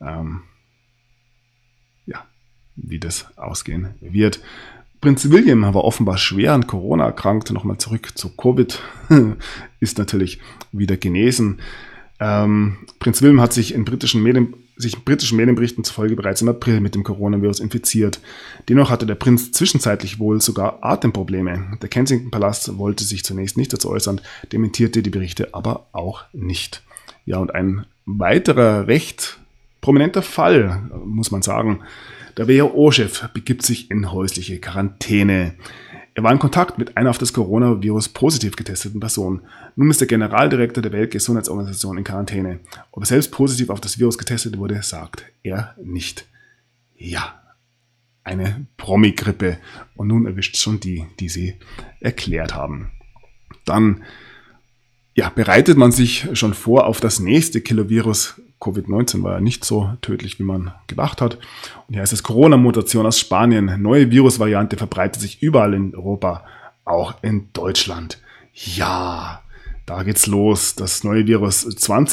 wie das ausgehen wird. Prinz William war offenbar schwer an Corona erkrankt. Nochmal zurück zu Covid. Ist natürlich wieder genesen. Prinz William hat sich britischen Medienberichten zufolge bereits im April mit dem Coronavirus infiziert. Dennoch hatte der Prinz zwischenzeitlich wohl sogar Atemprobleme. Der Kensington-Palast wollte sich zunächst nicht dazu äußern, dementierte die Berichte aber auch nicht. Ja, und ein weiterer recht prominenter Fall, muss man sagen. Der WHO-Chef begibt sich in häusliche Quarantäne. Er war in Kontakt mit einer auf das Coronavirus positiv getesteten Person. Nun ist der Generaldirektor der Weltgesundheitsorganisation in Quarantäne. Ob er selbst positiv auf das Virus getestet wurde, sagt er nicht. Ja, eine Promi-Grippe. Und nun erwischt es schon die sie erklärt haben. Dann bereitet man sich schon vor auf das nächste Killer-Virus. Covid-19 war ja nicht so tödlich, wie man gedacht hat. Und hier heißt es Corona-Mutation aus Spanien. Neue Virusvariante verbreitet sich überall in Europa, auch in Deutschland. Ja, da geht's los. Das neue Virus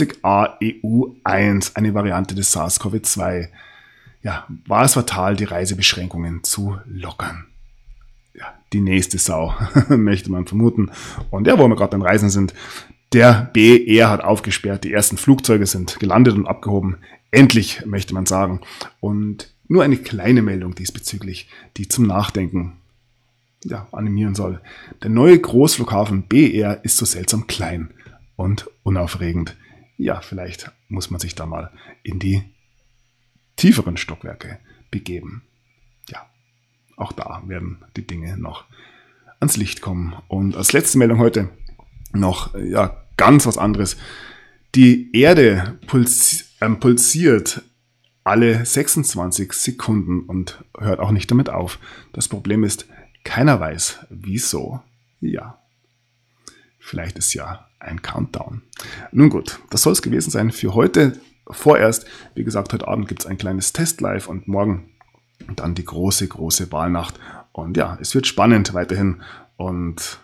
20AEU1, eine Variante des SARS-CoV-2. Ja, war es fatal, die Reisebeschränkungen zu lockern. Ja, die nächste Sau, möchte man vermuten. Und ja, wo wir gerade beim Reisen sind, der BER hat aufgesperrt, die ersten Flugzeuge sind gelandet und abgehoben. Endlich, möchte man sagen. Und nur eine kleine Meldung diesbezüglich, die zum Nachdenken animieren soll. Der neue Großflughafen BER ist so seltsam klein und unaufregend. Ja, vielleicht muss man sich da mal in die tieferen Stockwerke begeben. Ja, auch da werden die Dinge noch ans Licht kommen. Und als letzte Meldung heute noch, ganz was anderes. Die Erde pulsiert alle 26 Sekunden und hört auch nicht damit auf. Das Problem ist, keiner weiß, wieso. Ja, vielleicht ist ja ein Countdown. Nun gut, das soll es gewesen sein für heute. Vorerst, wie gesagt, heute Abend gibt es ein kleines Test-Live und morgen dann die große Wahlnacht. Und ja, es wird spannend weiterhin. Und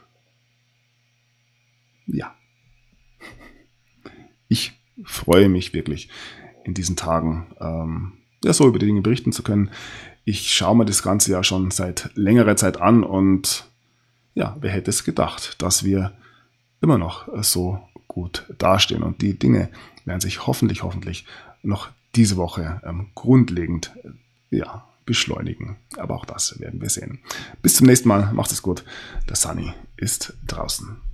ja, ich freue mich wirklich in diesen Tagen, so über die Dinge berichten zu können. Ich schaue mir das Ganze ja schon seit längerer Zeit an und ja, wer hätte es gedacht, dass wir immer noch so gut dastehen und die Dinge werden sich hoffentlich noch diese Woche grundlegend beschleunigen. Aber auch das werden wir sehen. Bis zum nächsten Mal, macht es gut. Der Sunny ist draußen.